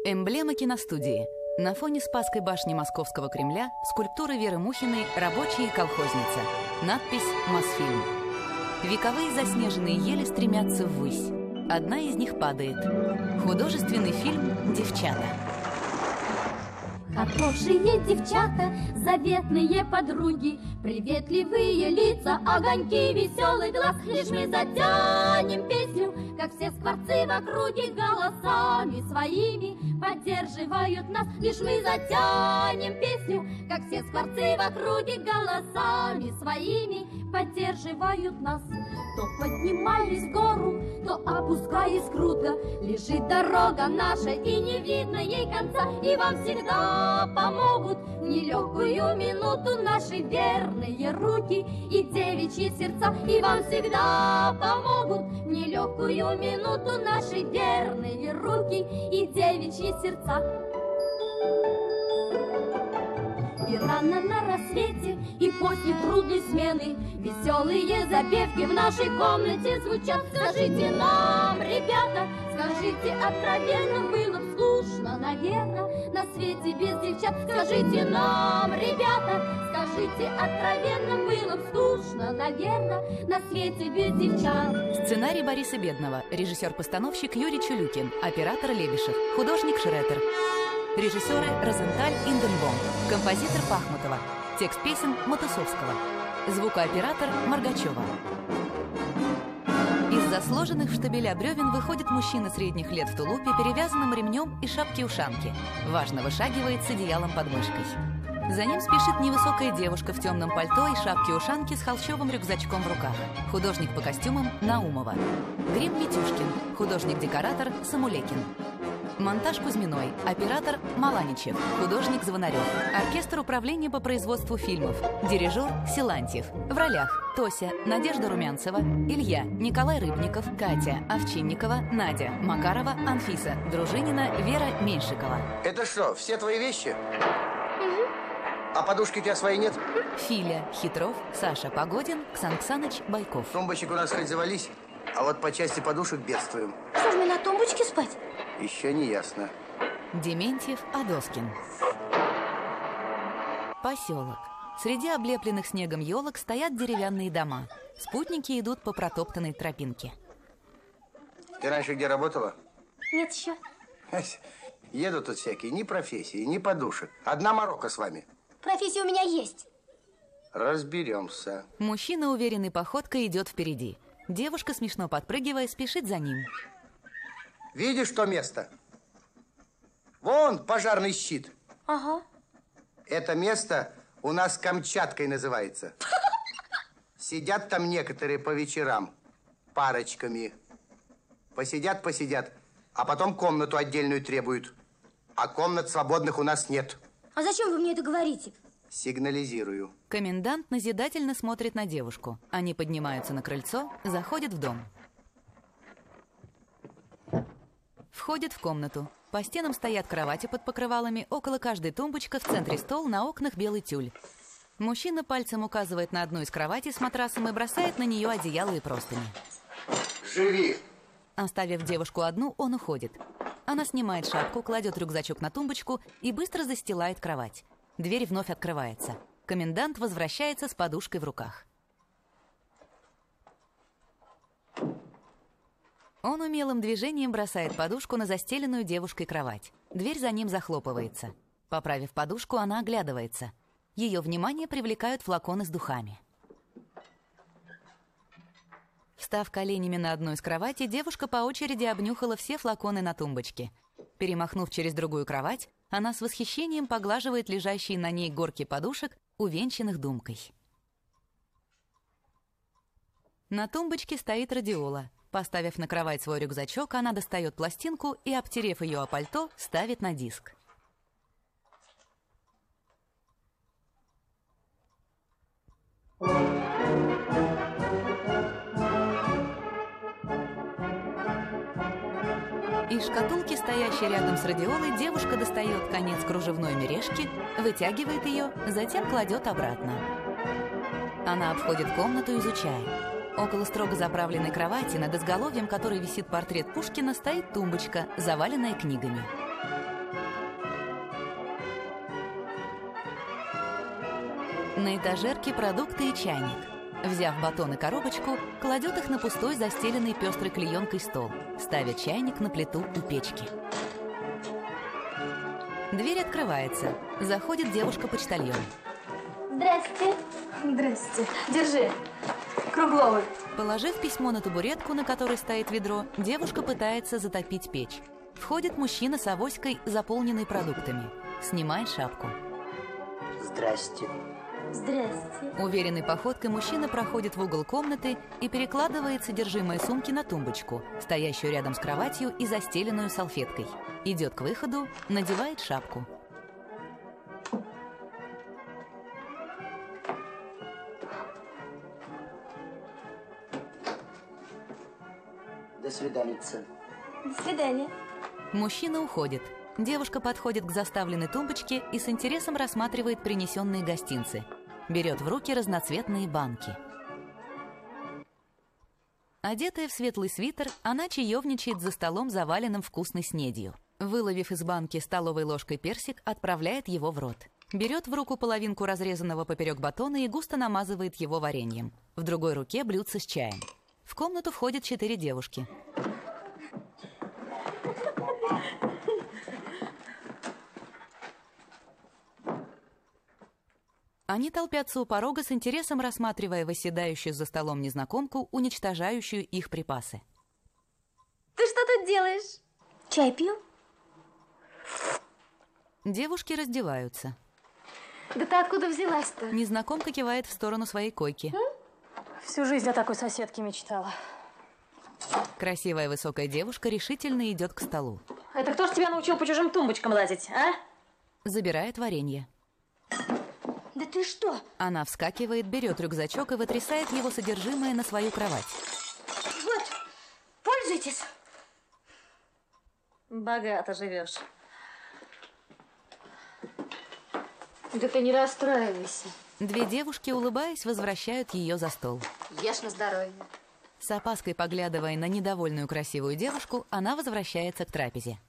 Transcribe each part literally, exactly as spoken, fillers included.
Эмблема киностудии. На фоне Спасской башни Московского Кремля скульптуры Веры Мухиной «Рабочие и колхозница». Надпись «Мосфильм». Вековые заснеженные ели стремятся ввысь. Одна из них падает. Художественный фильм «Девчата». Хорошие девчата, заветные подруги, приветливые лица, огоньки, веселый глаз. Лишь мы затянем песню, как все скворцы в округе, голосами своими поддерживают нас. Лишь мы затянем песню, как все скворцы в округе, голосами своими поддерживают нас. То поднимаясь в гору, то опускаясь круто, лежит дорога наша, и не видно ей конца. И вам всегда помогут в нелегкую минуту наши верные руки и девичьи сердца. И вам всегда помогут в нелегкую минуту наши верные руки и девичьи сердца. И рано на рассвете, и после трудной смены веселые запевки в нашей комнате звучат. Скажите нам, ребята, скажите откровенно, было б скучно, наверное, на свете без девчат. Скажите нам, ребята, скажите откровенно, было б скучно, наверное, на свете без девчат. Сценарий Бориса Бедного, режиссер-постановщик Юрий Чулюкин, оператор Лебешев, художник Шреттер. Режиссеры Розенталь, Инденбом, композитор Пахмутова, текст песен Матусовского, звукооператор Моргачева. Из-за сложенных в штабеля бревен выходит мужчина средних лет в тулупе, перевязанным ремнем и шапке-ушанке. Важно вышагивает с одеялом под мышкой. За ним спешит невысокая девушка в темном пальто и шапке-ушанке с холщовым рюкзачком в руках. Художник по костюмам Наумова. Грим Митюшкин, художник-декоратор Самулекин. Монтаж Кузьминой, оператор Маланичев, художник Звонарев, оркестр управления по производству фильмов, дирижер Силантьев. В ролях Тося, Надежда Румянцева, Илья, Николай Рыбников, Катя Овчинникова, Надя Макарова, Анфиса Дружинина, Вера Меньшикова. Это что, все твои вещи? А подушки у тебя свои нет? Филя Хитров, Саша Погодин, Ксан Ксаныч Байков. Тумбочек у нас хоть завались, а вот по части подушек бедствуем. Что ж, мне на тумбочке спать? Еще не ясно. Дементьев Адоскин. Поселок. Среди облепленных снегом елок стоят деревянные дома. Спутники идут по протоптанной тропинке. Ты раньше где работала? Нет еще. Едут тут всякие, ни профессии, ни подушек. Одна морока с вами. Профессия у меня есть. Разберемся. Мужчина уверенной походкой идет впереди. Девушка, смешно подпрыгивая, спешит за ним. Видишь то место? Вон пожарный щит. Ага. Это место у нас Камчаткой называется. Сидят там некоторые по вечерам парочками. Посидят, посидят, а потом комнату отдельную требуют. А комнат свободных у нас нет. А зачем вы мне это говорите? Сигнализирую. Комендант назидательно смотрит на девушку. Они поднимаются на крыльцо, заходят в дом. Входят в комнату. По стенам стоят кровати под покрывалами, около каждой тумбочка, в центре стол, на окнах белый тюль. Мужчина пальцем указывает на одну из кроватей с матрасом и бросает на нее одеяло и простыни. Живи! Оставив девушку одну, он уходит. Она снимает шапку, кладет рюкзачок на тумбочку и быстро застилает кровать. Дверь вновь открывается. Комендант возвращается с подушкой в руках. Он умелым движением бросает подушку на застеленную девушкой кровать. Дверь за ним захлопывается. Поправив подушку, она оглядывается. Ее внимание привлекают флаконы с духами. Встав коленями на одну из кроватей, девушка по очереди обнюхала все флаконы на тумбочке. Перемахнув через другую кровать, она с восхищением поглаживает лежащие на ней горки подушек, увенчанных думкой. На тумбочке стоит радиола. Поставив на кровать свой рюкзачок, она достает пластинку и, обтерев ее о пальто, ставит на диск. Из шкатулки, стоящей рядом с радиолой, девушка достает конец кружевной мережки, вытягивает ее, затем кладет обратно. Она обходит комнату, изучая. Около строго заправленной кровати, над изголовьем которой висит портрет Пушкина, стоит тумбочка, заваленная книгами. На этажерке продукты и чайник. Взяв батон и коробочку, кладет их на пустой, застеленный пестрой клеенкой стол. Ставит чайник на плиту у печки. Дверь открывается. Заходит девушка-почтальон. Здрасте. Здрасте. Держи. Кругловый. Положив письмо на табуретку, на которой стоит ведро, девушка пытается затопить печь. Входит мужчина с авоськой, заполненной продуктами. Снимает шапку. Здрасте. Здрасте. Уверенной походкой мужчина проходит в угол комнаты и перекладывает содержимое сумки на тумбочку, стоящую рядом с кроватью и застеленную салфеткой. Идет к выходу, надевает шапку. До свидания. До свидания. Мужчина уходит. Девушка подходит к заставленной тумбочке и с интересом рассматривает принесенные гостинцы. Берет в руки разноцветные банки. Одетая в светлый свитер, она чаевничает за столом, заваленным вкусной снедью. Выловив из банки столовой ложкой персик, отправляет его в рот. Берет в руку половинку разрезанного поперек батона и густо намазывает его вареньем. В другой руке блюдце с чаем. В комнату входят четыре девушки. Они толпятся у порога с интересом, рассматривая восседающую за столом незнакомку, уничтожающую их припасы. Ты что тут делаешь? Чай пью. Девушки раздеваются. Да ты откуда взялась-то? Незнакомка кивает в сторону своей койки. Всю жизнь о такой соседке мечтала. Красивая высокая девушка решительно идет к столу. Это кто ж тебя научил по чужим тумбочкам лазить, а? Забирает варенье. Да ты что? Она вскакивает, берет рюкзачок и вытрясает его содержимое на свою кровать. Вот, пользуйтесь. Богато живешь. Да ты не расстраивайся. Две девушки, улыбаясь, возвращают ее за стол. Ешь на здоровье. С опаской поглядывая на недовольную красивую девушку, она возвращается к трапезе.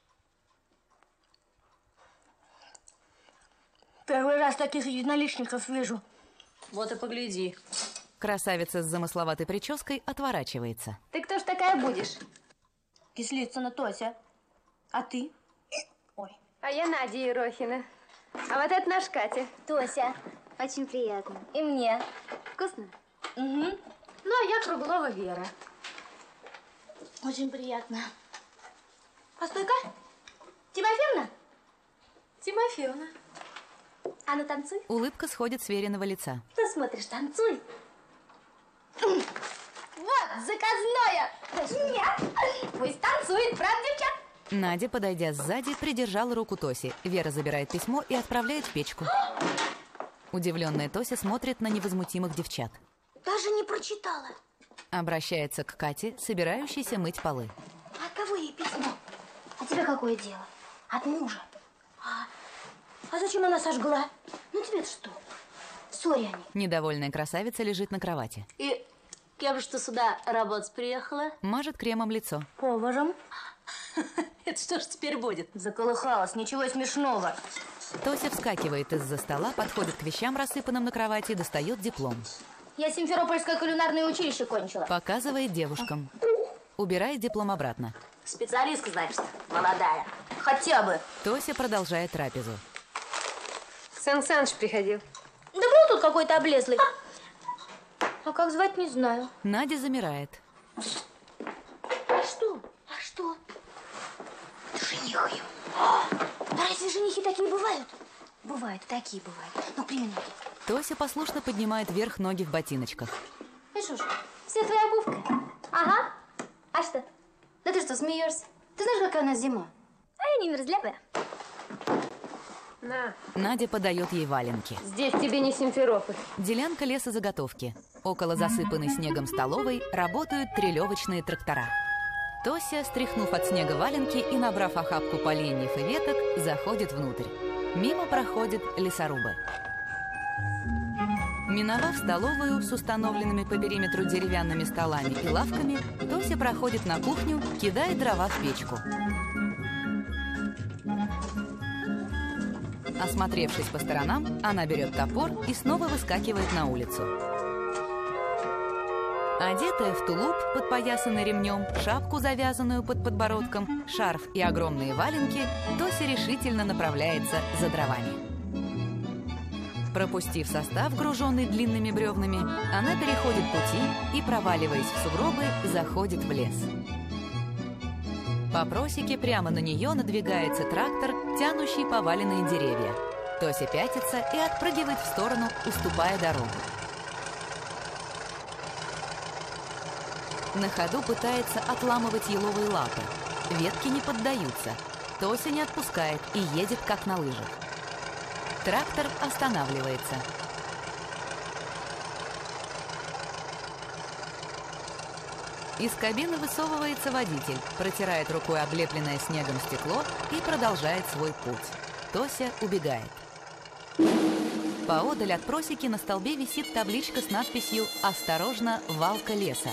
Первый раз таких единоличников вижу. Вот и погляди. Красавица с замысловатой прической отворачивается. Ты кто ж такая будешь? Кислицына Тося. А ты? Ой. А я Надя Ерохина. А вот это наш Катя. Тося. Очень приятно. И мне. Вкусно? Угу. Ну, а я Круглова Вера. Очень приятно. Постой-ка. Тимофеевна? Тимофеевна. А ну танцуй. Улыбка сходит с Вериного лица. Что смотришь, танцуй. Вот, заказное. Нет. Пусть танцует, правда, девчат? Надя, подойдя сзади, придержала руку Тоси. Вера забирает письмо и отправляет в печку. Удивленная Тося смотрит на невозмутимых девчат. Даже не прочитала. Обращается к Кате, собирающейся мыть полы. А от кого ей письмо? А тебе какое дело? От мужа. А, а зачем она сожгла? Ну тебе-то что? Ссоре они. Недовольная красавица лежит на кровати. И кем же ты сюда работать приехала? Мажет кремом лицо. Поваром. Это что ж теперь будет? Заколыхалась, ничего смешного. Тося вскакивает из-за стола, подходит к вещам, рассыпанным на кровати, и достает диплом. Я Симферопольское кулинарное училище кончила. Показывает девушкам. Убирает диплом обратно. Специалистка, значит, молодая. Хотя бы. Тося продолжает трапезу. Сан Саныч приходил. Да был тут какой-то облезлый. А как звать, не знаю. Надя замирает. А что? А что? Жених ее. Да разве женихи такие бывают? Бывают, такие бывают. Ну, к примеру. Тося послушно поднимает вверх ноги в ботиночках. Ну что ж, все твоя обувка? Ага. А что? Да ты что, смеешься? Ты знаешь, какая у нас зима? А я не мерзлявая. На, Надя подает ей валенки. здесь тебе не Симферополь. Делянка лесозаготовки. Около засыпанной снегом столовой работают трелевочные трактора. Тося, стряхнув от снега валенки и набрав охапку поленьев и веток, заходит внутрь. Мимо проходят лесорубы. Миновав столовую с установленными по периметру деревянными столами и лавками, Тося проходит на кухню, кидает дрова в печку. Осмотревшись по сторонам, она берет топор и снова выскакивает на улицу. Одетая в тулуп, подпоясанный ремнем, шапку, завязанную под подбородком, шарф и огромные валенки, Тося решительно направляется за дровами. Пропустив состав, груженный длинными бревнами, она переходит пути и, проваливаясь в сугробы, заходит в лес. По просеке прямо на нее надвигается трактор, тянущий поваленные деревья. Тося пятится и отпрыгивает в сторону, уступая дорогу. На ходу пытается отламывать еловые лапы. Ветки не поддаются. Тося не отпускает и едет, как на лыжах. Трактор останавливается. Из кабины высовывается водитель, протирает рукой облепленное снегом стекло и продолжает свой путь. Тося убегает. Поодаль от просеки на столбе висит табличка с надписью «Осторожно, валка леса».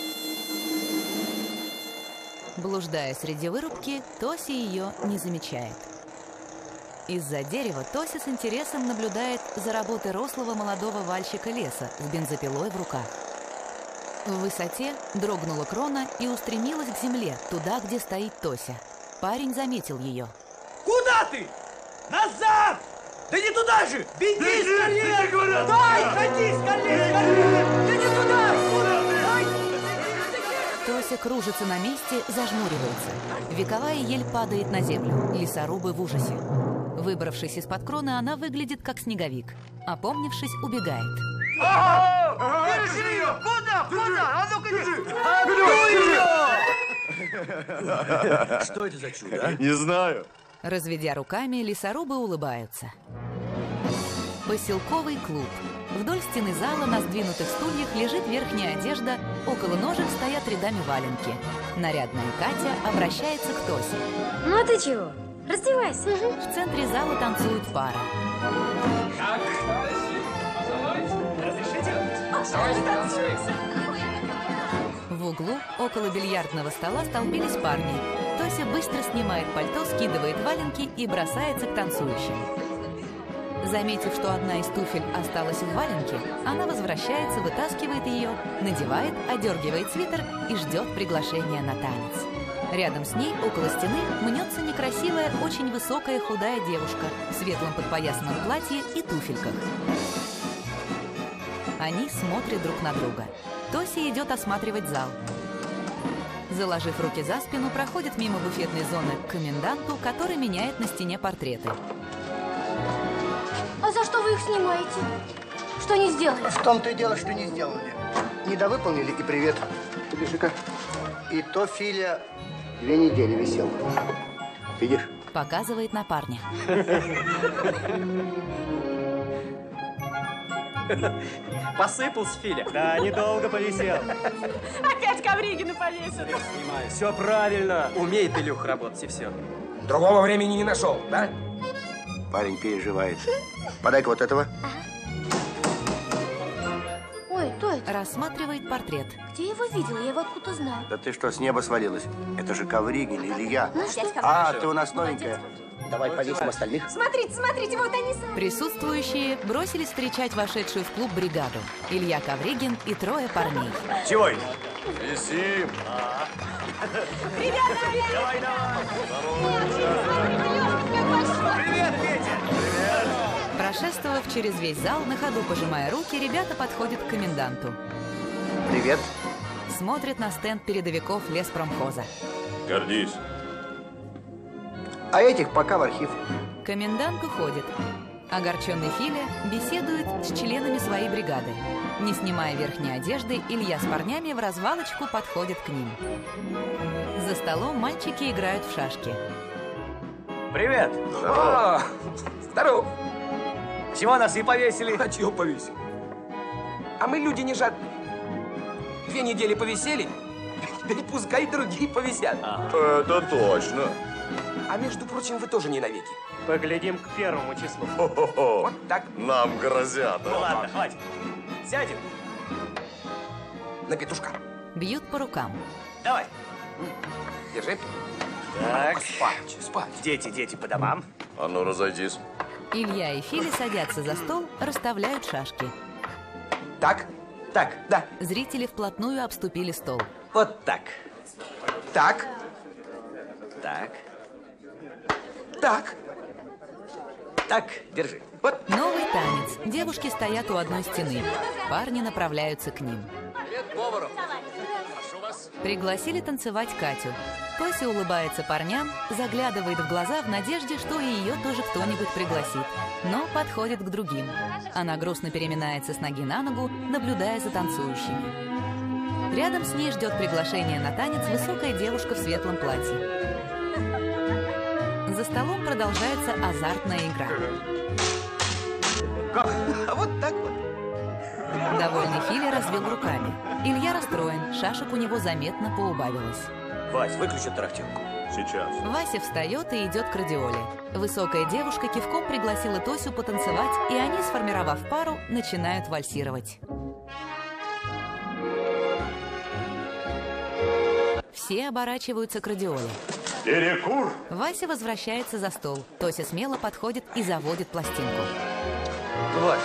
Блуждая среди вырубки, Тося ее не замечает. Из-за дерева Тося с интересом наблюдает за работой рослого молодого вальщика леса с бензопилой в руках. В высоте дрогнула крона и устремилась к земле, туда, где стоит Тося. Парень заметил ее. Куда ты? Назад! Да не туда же! Беги скорее! Дай, ходи скорее, скорее! Да не туда! Куда ты? Тося кружится на месте, зажмуривается. Вековая ель падает на землю. Лесорубы в ужасе. Выбравшись из-под кроны, она выглядит как снеговик. Опомнившись, убегает. Держи ее! Куда? Куда? А ну-ка, держи! Что это за чудо, а? Не знаю. Разведя руками, лесорубы улыбаются. Поселковый клуб. Вдоль стены зала на сдвинутых стульях лежит верхняя одежда, около ножек стоят рядами валенки. Нарядная Катя обращается к Тосе. Ну а ты чего? Раздевайся. В центре зала танцует пара. В углу, около бильярдного стола, столпились парни. Тося быстро снимает пальто, скидывает валенки и бросается к танцующим. Заметив, что одна из туфель осталась в валенке, она возвращается, вытаскивает ее, надевает, одергивает свитер и ждет приглашения на танец. Рядом с ней, около стены, мнется некрасивая, очень высокая худая девушка в светлом подпоясанном платье и туфельках. Они смотрят друг на друга. Тося идет осматривать зал. Заложив руки за спину, проходит мимо буфетной зоны к коменданту, который меняет на стене портреты. А за что вы их снимаете? Что не сделали? В том-то и дело, что не сделали. Недовыполнили и привет. Подержи-ка. И то Филя две недели висел. Видишь? Показывает на парня. Посыпался Филя. Да, недолго повисел. Опять Ковригина повесили. Все правильно. Умеет Илюха работать, и все. Другого времени не нашел, да? Парень переживает. Подай-ка вот этого. Ой, кто это? Рассматривает портрет. Где я его видела? Я его откуда знаю. Да ты что, с неба свалилась? Это же Ковригин или я. Ну что? А, ты у нас новенькая. Давай повесим остальных. Смотрите, смотрите, вот они сами. Присутствующие бросились встречать вошедшую в клуб бригаду. Илья Ковригин и трое парней. Чего это? Висим. Привет, Петя! Прошествовав через весь зал, на ходу пожимая руки, ребята подходят к коменданту. Привет. Смотрят на стенд передовиков леспромхоза. Гордись. А этих пока в архив. Комендант уходит. Огорченный Филя беседует с членами своей бригады. Не снимая верхней одежды, Илья с парнями в развалочку подходит к ним. За столом мальчики играют в шашки. Привет! Здорово! Здорово! Чего нас и повесили? А чего повесили? А мы люди не жадные. Две недели повисели, теперь пускай другие повисят. Это точно. А между прочим, вы тоже не навеки. Поглядим к первому числу. Хо-хо-хо. Вот так. Нам грозят. Ну ладно, хватит. Сядем. На петушка. Бьют по рукам. Давай. Держи. Так. Спать, спать. Дети, дети по домам. А ну, разойдись. Илья и Филя садятся за стол, расставляют шашки. Так, так, да. Зрители вплотную обступили стол. Вот так. Так. Так. Так. Так, держи. Вот. Новый танец. Девушки стоят у одной стены. Парни направляются к ним. Привет, повару. Пригласили танцевать Катю. Тося улыбается парням, заглядывает в глаза в надежде, что и ее тоже кто-нибудь пригласит. Но подходит к другим. Она грустно переминается с ноги на ногу, наблюдая за танцующими. Рядом с ней ждет приглашение на танец высокая девушка в светлом платье. За столом продолжается азартная игра. Как? А вот так вот. Довольный Филя развел руками. Илья расстроен, шашек у него заметно поубавилось. Вась, выключи тарахтелку. Сейчас. Вася встает и идет к радиоле. Высокая девушка кивком пригласила Тосю потанцевать, и они, сформировав пару, начинают вальсировать. Все оборачиваются к радиоле. Перекур. Вася возвращается за стол. Тося смело подходит и заводит пластинку. Вась.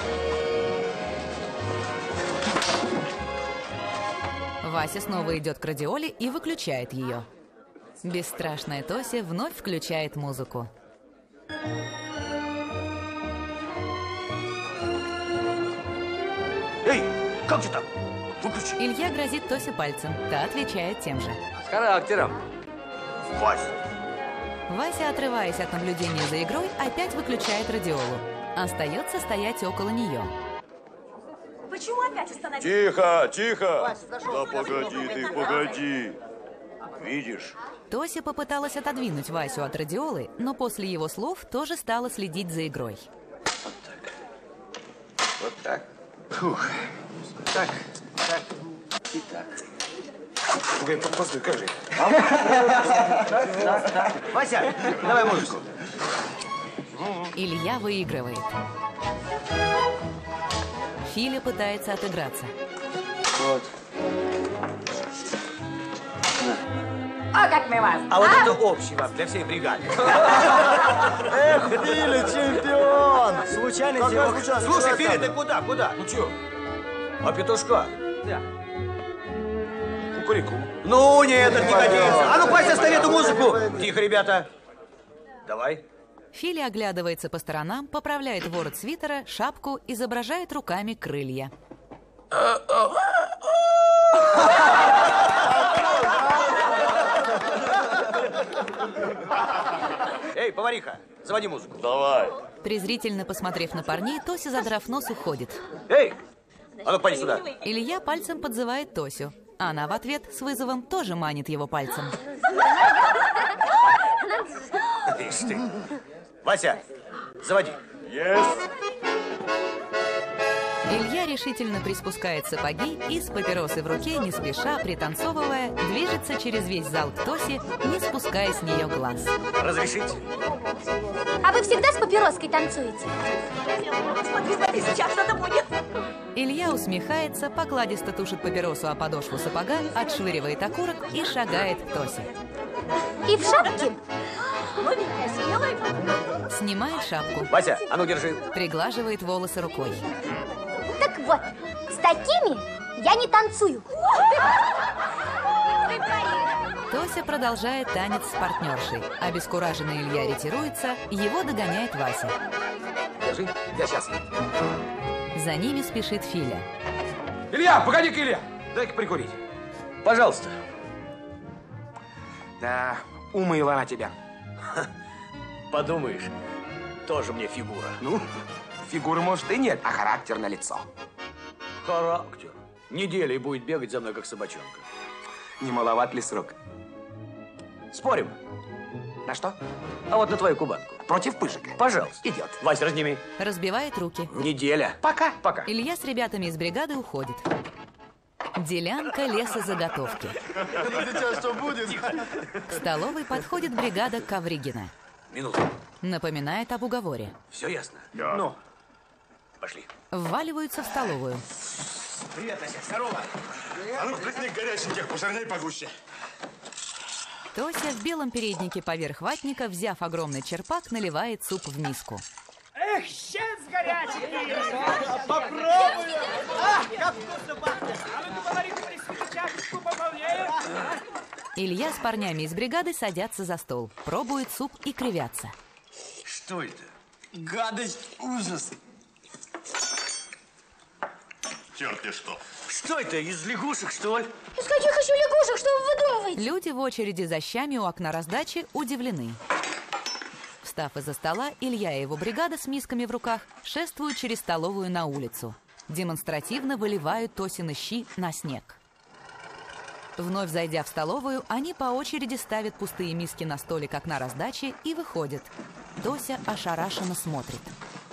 Вася снова идет к радиоле и выключает ее. Бесстрашная Тося вновь включает музыку. Эй, как же так? Выключи. Илья грозит Тосе пальцем. Та отвечает тем же. С характером. Вась. Вася, отрываясь от наблюдения за игрой, опять выключает радиолу. Остается стоять около нее. Почему опять остановились? Тихо, тихо. Да погоди ты, погоди. Видишь? Тося попыталась отодвинуть Васю от радиолы, но после его слов тоже стала следить за игрой. Вот так. Вот так. Фух. Так, так и так. Погоди, постой, как же? Вася, давай музыку. Илья выигрывает. Филя пытается отыграться. Вот. О, как мы вас! А вот это общий вам для всей бригады. Эх, Филя, чемпион! Случайно сегодня. Слушай, Филя, ты куда, куда? Ну чё? А петушка? Да. Кукурику. Ну, нет, это не годится. А ну, Вася, оставь эту музыку. Тихо, ребята. Давай. Филя оглядывается по сторонам, поправляет ворот свитера, шапку, изображает руками крылья. Эй, повариха, заводи музыку. Давай. Презрительно посмотрев на парней, Тося, задрав нос, уходит. Эй, а ну, поди сюда. Илья пальцем подзывает Тосю. Она в ответ с вызовом тоже манит его пальцем. Ишь ты. Вася, заводи. Есть. Илья решительно приспускает сапоги и с папиросой в руке, не спеша, пританцовывая, движется через весь зал к Тосе, не спуская с нее глаз. Разрешите? А вы всегда с папироской танцуете? Смотри, смотри, сейчас что-то будет. Илья усмехается, покладисто тушит папиросу о подошву сапога, отшвыривает окурок и шагает к Тосе. И в шапке? Новенькая, смелая. Снимает шапку, Вася, а ну держи. приглаживает волосы рукой. Так вот, с такими я не танцую. Тося продолжает танец с партнершей. Обескураженный Илья ретируется, его догоняет Вася. Держи, я сейчас. За ними спешит Филя. Илья, погоди-ка, Илья. Дай-ка прикурить. Пожалуйста. Да, умыла она тебя. Подумаешь, тоже мне фигура. Ну, фигуры, может, и нет, а характер налицо. Характер? Неделей будет бегать за мной, как собачонка. Не маловат ли срок? Спорим? На что? А вот на твою кубанку. Против пыжика? Пожалуйста. Идет. Вася, разними. Разбивает руки. Неделя. Пока. Пока. Илья с ребятами из бригады уходит. Делянка лесозаготовки. Сейчас что будет? К столовой подходит бригада Ковригина. Минуту. Напоминает об уговоре. Все ясно? Да. Ну, пошли. Вваливаются в столовую. Привет, Ася. Здорово. А ну, плесни горяченьких, пожирней погуще. Тося в белом переднике поверх ватника, взяв огромный черпак, наливает суп в миску. Эх, щец горячий! Попробуй! Ах, как вкусно пахнет! А ну-ка, повари, принеси чашечку пополнее. Илья с парнями из бригады садятся за стол, пробуют суп и кривятся. Что это? Гадость, ужас. Черт-те что. Что это, из лягушек, что ли? Из каких еще лягушек? Что вы выдумываете? Люди в очереди за щами у окна раздачи удивлены. Встав из-за стола, Илья и его бригада с мисками в руках шествуют через столовую на улицу. Демонстративно выливают Тосины щи на снег. Вновь зайдя в столовую, они по очереди ставят пустые миски на столик окна раздачи и выходят. Тося ошарашенно смотрит.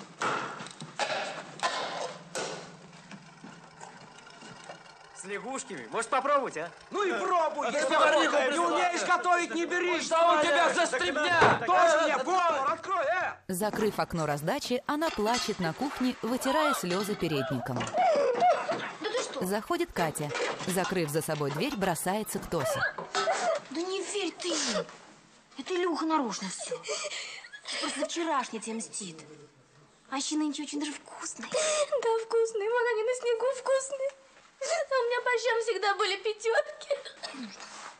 С лягушками? Может, попробовать, а? Ну и пробуй! Если повариха не умеешь готовить, не бери! Что у тебя за стрипня? Тоже мне повар! Открой, э! Закрыв окно раздачи, она плачет на кухне, вытирая слезы передником. Да ты что? Заходит Катя. Закрыв за собой дверь, бросается к Тосе. Да не верь ты ей. Это Илюха нарочно все. Просто вчерашний тебе мстит. А щи нынче очень даже вкусные. Да, вкусные. Вон они на снегу вкусные. А у меня по щам всегда были пятерки.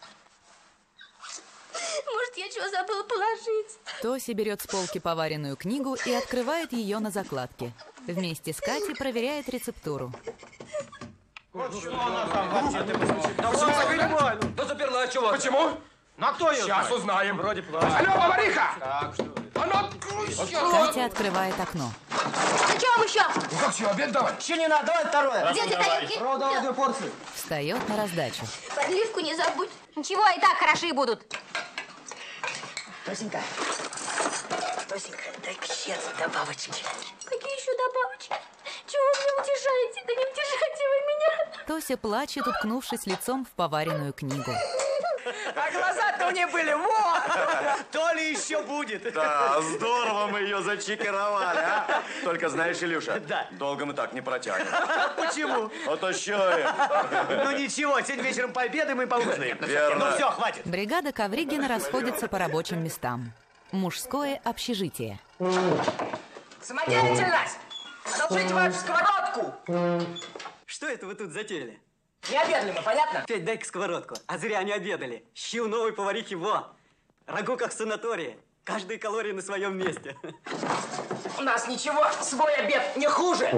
Может, я чего забыла положить? Тося берет с полки поваренную книгу и открывает ее на закладке. Вместе с Катей проверяет рецептуру. Вот что она там вообще ты понимаю. Да заперла, а чего? Почему? Ну, а кто ее Сейчас знает? Узнаем. Вроде плачет. Алло, повариха! Так, что ли? Она... Катя открывает окно. А что вам еще? Ну как, что, обед давай? Еще не надо, давай второе. Где те тарелки? Ро, давай две порции. Встает на раздачу. Подливку не забудь. Ничего, и так хороши будут. Тосенька, Тосенька, дай-ка щец добавочки. Какие еще добавочки? Чего вы меня утешаете? Да не утешайте вы меня. Тося плачет, уткнувшись лицом в поваренную книгу. А глаза-то у нее были, вот! То ли еще будет. Да, здорово мы ее зачекаровали, а? Только знаешь, Илюша, Да. долго мы так не протянем. Почему? Отощаем. Ну ничего, сегодня вечером пообедаем и поужинаем. Верно. Ну все, хватит. Бригада Ковригина расходится по рабочим местам. Мужское общежитие. Самодеятельность! Одолжите вашу сковородку! Что это вы тут затеяли? Не обедали мы, понятно? Петь, дай-ка сковородку. А зря они обедали. Щи у новой поварихи, во! Рагу как в санатории. Каждая калория на своем месте. У нас ничего, свой обед не хуже.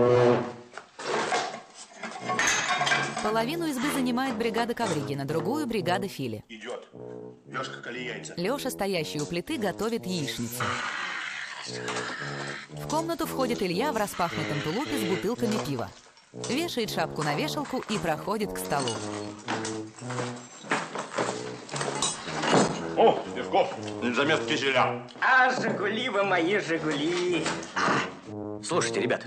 Половину избы занимает бригада Ковригина, другую бригада Фили. Идет. Лешка, коли яйца. Леша, стоящий у плиты, готовит яичницу. В комнату входит Илья в распахнутом тулупе с бутылками пива. Вешает шапку на вешалку и проходит к столу. О, пивков, замест киселя. А, Жигули вы мои, Жигули. А. Слушайте, ребят.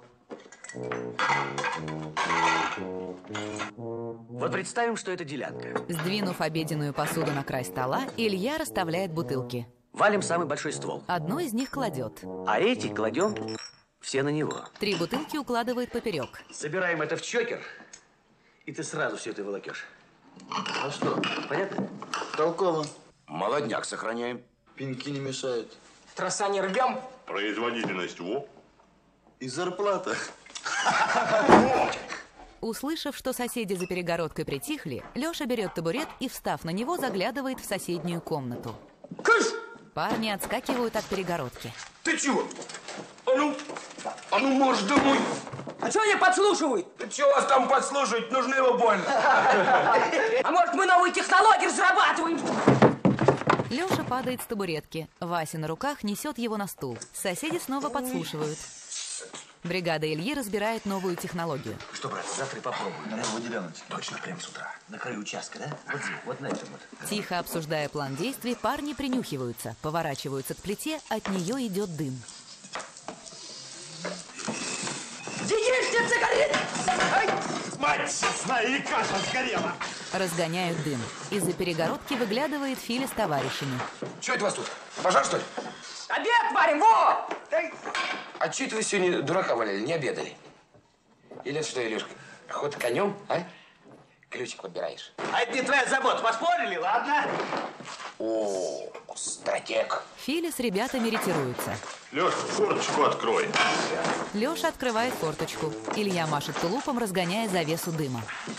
Вот представим, что это делянка. Сдвинув обеденную посуду на край стола, Илья расставляет бутылки. Валим самый большой ствол. Одну из них кладет. А эти кладем все на него. Три бутылки укладывает поперек. Собираем это в чокер, и ты сразу все это волокешь. А что, понятно? Толково. Молодняк сохраняем. Пеньки не мешают. Троса не рвем. Производительность во. И зарплата. Услышав, что соседи за перегородкой притихли, Леша берет табурет и, встав на него, заглядывает в соседнюю комнату. Кыш! Парни отскакивают от перегородки. Ты чего? А ну, а ну, может, домой. А что они подслушивают? Да что вас там подслушивать? Нужно его больно. А может, мы новые технологии разрабатываем? Леша падает с табуретки. Вася на руках несет его на стул. Соседи снова подслушивают. Бригада Ильи разбирает новую технологию. Что, брат, завтра и попробуем. На новую деляночку. Точно, прямо с утра. На краю участка, да? Вот здесь, вот на этом вот. Тихо обсуждая план действий, парни принюхиваются, поворачиваются к плите, от нее идет дым. Яичница горит! Ай! Мать честная, и каша сгорела. Разгоняют дым. Из-за перегородки выглядывает Филя с товарищами. Что это у вас тут? Пожар, что ли? Обед варим, во! А что это вы сегодня дурака валяли, не обедали? Или это что, Илюшка, охота конем, а? ключик подбираешь. А это не твоя забота, поспорили, ладно? О, стратег. Филя с ребятами ретируются. Лёш, форточку открой. Лёша открывает форточку. Илья машет тулупом, разгоняя завесу дыма.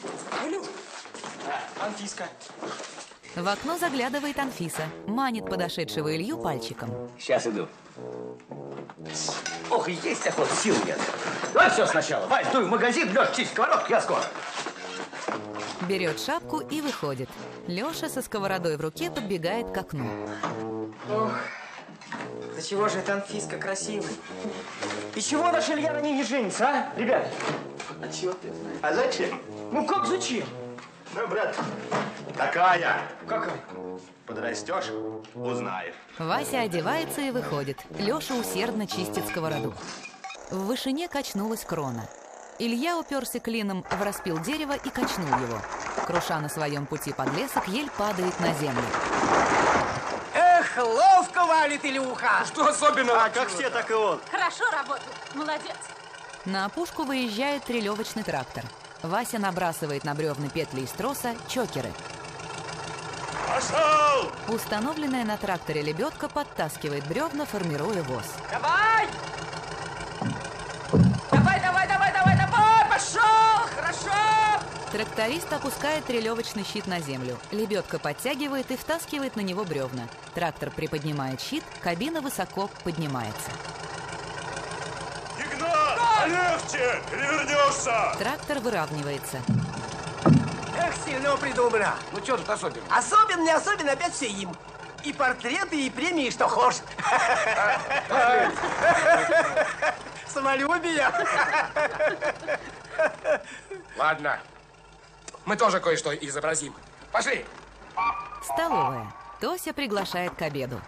Анфиска. В окно заглядывает Анфиса, манит подошедшего Илью пальчиком. Сейчас иду. Ох, и есть охота, сил нет. Давай все сначала. Вась, дуй в магазин, Лёш, чисть сковородку, я скоро. Берет шапку и выходит. Лёша со сковородой в руке подбегает к окну. Ох, да чего же эта Анфиска красивая? И чего наш Илья на ней не женится, а, ребят? А чего ты? А зачем? Ну как зачем? Ну, брат, такая. Какая? Подрастешь, узнаешь. Вася одевается и выходит. Лёша усердно чистит сковороду. В вышине качнулась крона. Илья уперся клином в распил дерева и качнул его. Круша на своем пути подлесок, ель падает на землю. Эх, ловко валит Илюха! Что особенного? А как все, так и он. Хорошо работает. Молодец. На опушку выезжает трелевочный трактор. Вася набрасывает на бревна петли из троса чокеры. Пошел! Установленная на тракторе лебедка подтаскивает бревна, формируя воз. Давай! Давай, давай, давай, давай, давай! Пошел! Хорошо! Тракторист опускает трелевочный щит на землю. Лебедка подтягивает и втаскивает на него бревна. Трактор приподнимает щит, кабина высоко поднимается. Игнат, полегче! Перевернешься! Трактор выравнивается. Эх, сильно придумано. Ну что тут особенно? Особенно, не особенно, опять все им. И портреты, и премии, что хочешь. Самолюбие. Ладно. Мы тоже кое-что изобразим. Пошли. Столовая. Тося приглашает к обеду.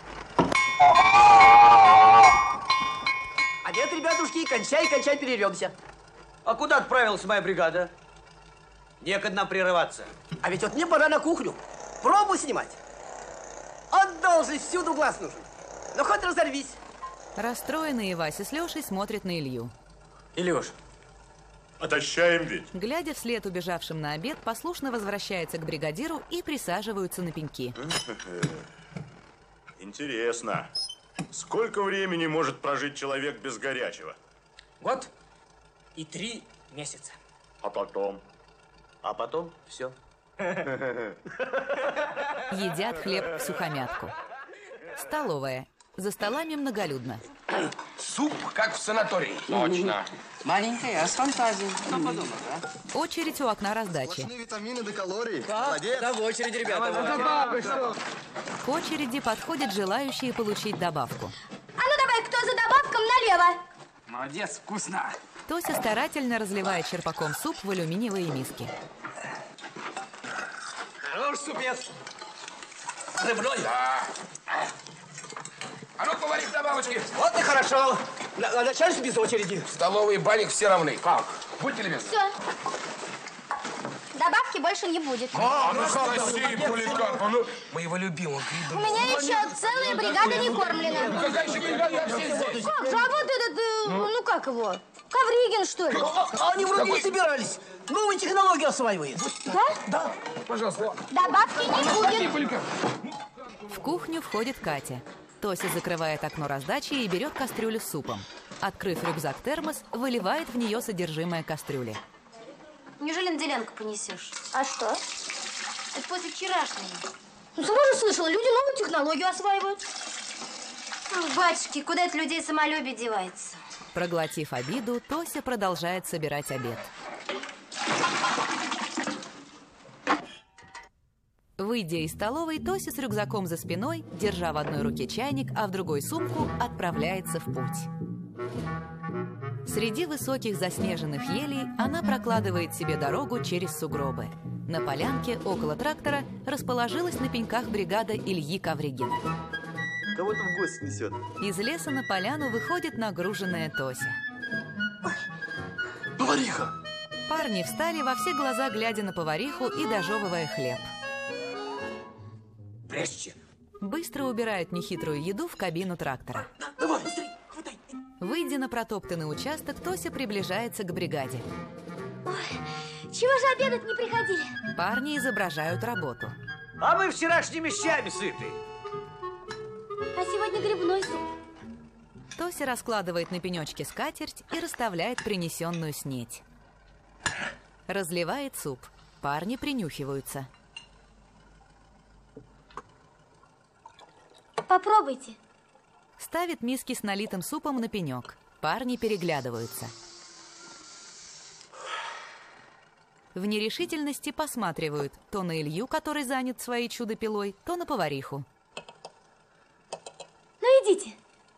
Обед, ребятушки, кончай, кончай, перервемся. А куда отправилась моя бригада? Некогда нам прерываться. А ведь вот мне пора на кухню. Пробу снимать. Он должен, всюду глаз нужен. Ну хоть разорвись. Расстроенные Вася с Лешей смотрят на Илью. Илюш. Отощаем ведь. Глядя вслед убежавшим на обед, послушно возвращается к бригадиру и присаживаются на пеньки. Интересно, сколько времени может прожить человек без горячего? Год и три месяца. А потом? А потом все. Едят хлеб в сухомятку. Столовая. За столами многолюдно. Суп, как в санатории. Точно. Маленькая, а с фантазией. Кто подумал, да? Очередь у окна раздачи. Витамины до калорий. Молодец. Да, в очереди, ребята. К очереди подходят желающие получить добавку. А ну давай, кто за добавком, налево. Молодец, вкусно. Тося старательно разливает черпаком суп в алюминиевые миски. Хорош супец. Рыбной? Да. А ну, поварить добавочки. Вот и хорошо. На, начальник без очереди. Столовые банник все равны. Как? Будьте любезны. Все. Добавки больше не будет. А, ну спасибо, Поликарп. Ну, мы его любим, он У меня еще целая бригада не кормлена. Какая еще бригада? Все здесь. Как же, а вот этот, э, ну как его, Ковригин, что ли? А, а они вроде не собирались. Новые технологии осваивают. Да? Да. Пожалуйста. Добавки не будет. В кухню входит Катя. Тося закрывает окно раздачи и берет кастрюлю с супом. Открыв рюкзак-термос, выливает в нее содержимое кастрюли. Неужели на делянку понесешь? А что? Это после вчерашнего. Ну, сама же слышала, люди новую технологию осваивают. Ах, батюшки, куда это людей самолюбие девается? Проглотив обиду, Тося продолжает собирать обед. Выйдя из столовой, Тося с рюкзаком за спиной, держа в одной руке чайник, а в другой сумку, отправляется в путь. Среди высоких заснеженных елей она прокладывает себе дорогу через сугробы. На полянке около трактора расположилась на пеньках бригада Ильи Ковригина. Кого-то в гости несет. Из леса на поляну выходит нагруженная Тося. Повариха! Парни встали во все глаза, глядя на повариху и дожевывая хлеб. Прежде. Быстро убирают нехитрую еду в кабину трактора. Давай, быстрей, хватай. Выйдя на протоптанный участок, Тося приближается к бригаде. Ой, Чего же обедать не приходили? Парни изображают работу. А мы вчерашними щами сыты. А сегодня грибной суп. Тося раскладывает на пенечке скатерть и расставляет принесенную снеть. Разливает суп. Парни принюхиваются. Попробуйте. Ставит миски с налитым супом на пенек. Парни переглядываются. В нерешительности посматривают то на Илью, который занят своей чудо-пилой, то на повариху. Ну идите.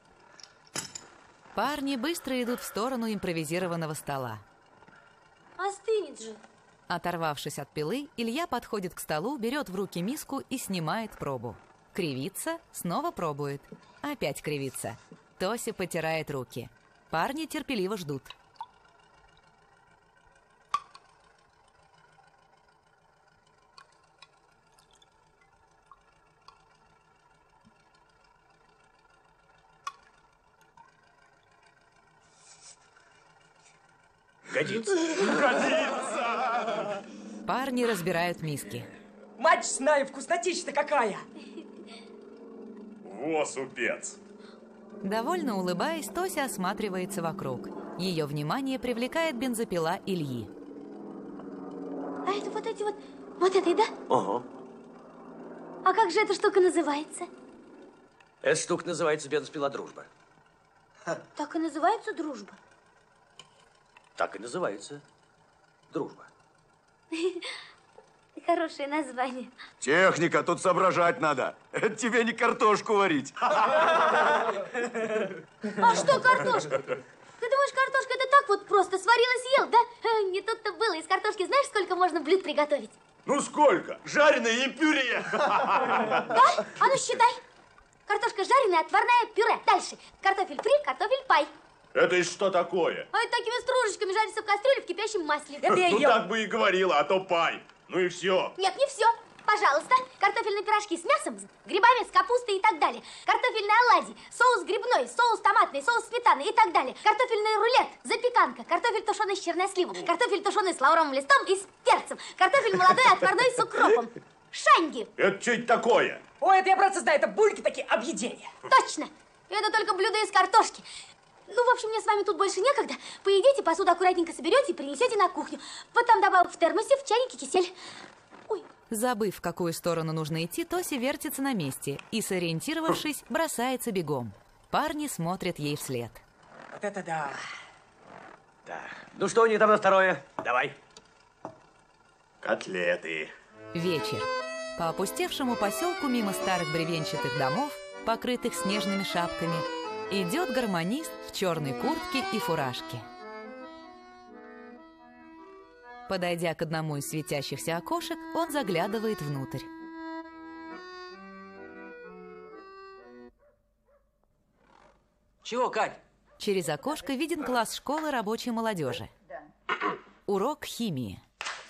Парни быстро идут в сторону импровизированного стола. Остынет же. Оторвавшись от пилы, Илья подходит к столу, берет в руки миску и снимает пробу. Кривится, снова пробует. Опять кривится. Тося потирает руки. Парни терпеливо ждут. Годится. Годится! Парни разбирают миски. Мать знаю, вкуснотища-то какая! Во, супец! Довольно улыбаясь, Тося осматривается вокруг. Ее внимание привлекает бензопила Ильи. А это вот эти вот... Вот этой, да? Ага. А как же эта штука называется? Эта штука называется бензопила «Дружба». Так и называется дружба. Так и называется «Дружба». Хорошее название. Техника, тут соображать надо. Это тебе не картошку варить. А что картошка? Ты думаешь, картошка это так вот просто сварил и съел, да? Не тут-то было. Из картошки знаешь, сколько можно блюд приготовить? Ну сколько? Жареное и пюре. Да? А ну считай. Картошка жареная, отварная, пюре. Дальше. Картофель фри, картофель пай. Это и что такое? А это такими стружечками жарится в кастрюле в кипящем масле. Это я Ну ел. так бы и говорила, а то пай. Ну и все. Нет, не все. Пожалуйста, картофельные пирожки с мясом, с грибами, с капустой и так далее. Картофельные оладьи, соус грибной, соус томатный, соус сметаны и так далее. Картофельный рулет, запеканка, картофель тушеный с черносливом, картофель тушеный с лавровым листом и с перцем, картофель молодой отварной с укропом. Шанги. Это что это такое? Ой, это я, братцы, знаю, это бульки такие, объедения. Точно. Это только блюдо из картошки. Ну, в общем, мне с вами тут больше некогда. Поедите, посуду аккуратненько соберете и принесете на кухню. Вот там добавок в термосе, в чайнике кисель. Ой. Забыв, в какую сторону нужно идти, Тося вертится на месте и, сориентировавшись, бросается бегом. Парни смотрят ей вслед. Вот это да. Так, ну что у них там на второе? Давай. Котлеты. Вечер. По опустевшему поселку мимо старых бревенчатых домов, покрытых снежными шапками, идет гармонист в черной куртке и фуражке. Подойдя к одному из светящихся окошек, он заглядывает внутрь. Чего, Кать? Через окошко виден класс школы рабочей молодежи. Урок химии.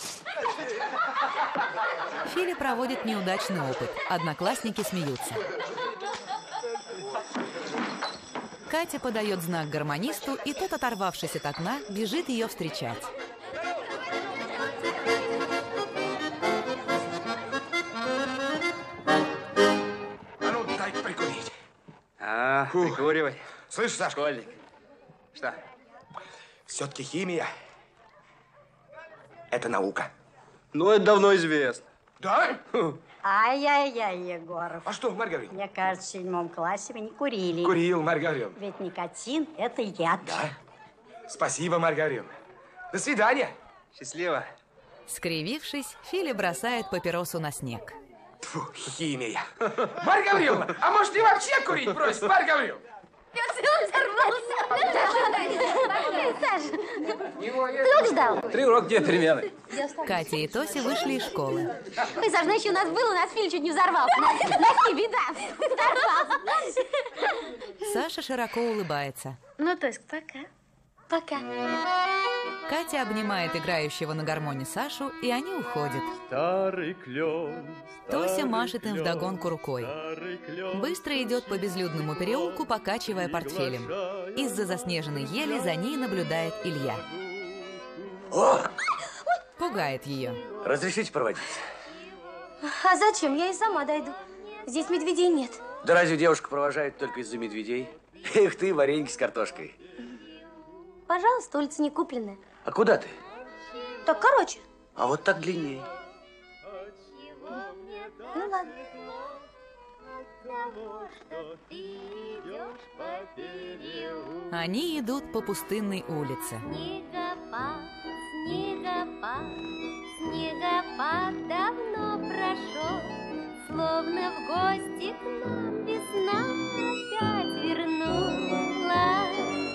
Филя проводит неудачный опыт. Одноклассники смеются. Катя подает знак гармонисту, и тот, оторвавшись от окна, бежит ее встречать. А ну, дай прикурить. А, прикуривай. Слышь, Сашка, Школьник. Что? все-таки химия – это наука. Ну, это давно известно. Да? Ай-яй-яй, Егоров. А что, Марья Гавриловна? Мне кажется, в седьмом классе вы не курили. Курил, Марья Гавриловна. Ведь никотин – это яд. Да. Спасибо, Марья Гавриловна. До свидания. Счастливо. Скривившись, Филя бросает папиросу на снег. Тьфу, химия. Марья Гавриловна, а может и вообще курить бросить, Марья Гавриловна? Я взорвался. Саша, долго ждал? Три урока где перемены. Катя и Тося вышли из школы. Ой, Саша, знаешь, у нас был, у нас Филя чуть не взорвался. Настя, беда. Взорвался. Саша широко улыбается. Ну, Тоська, пока. Пока. Катя обнимает играющего на гармоне Сашу, и они уходят. Старый клен, Тося машет им вдогонку рукой. клен, Быстро идет по безлюдному переулку, покачивая портфелем. Из-за заснеженной ели за ней наблюдает Илья. О! Пугает ее. Разрешите проводить? А зачем? Я и сама дойду. Здесь медведей нет. Да разве девушку провожают только из-за медведей? Эх ты, вареньки с картошкой. Пожалуйста, улица не купленная. А куда ты? Так короче. А вот так длиннее. Ну ладно. Они идут по пустынной улице. Снегопад, снегопад, снегопад давно прошел, словно в гости к нам весна опять вернулась.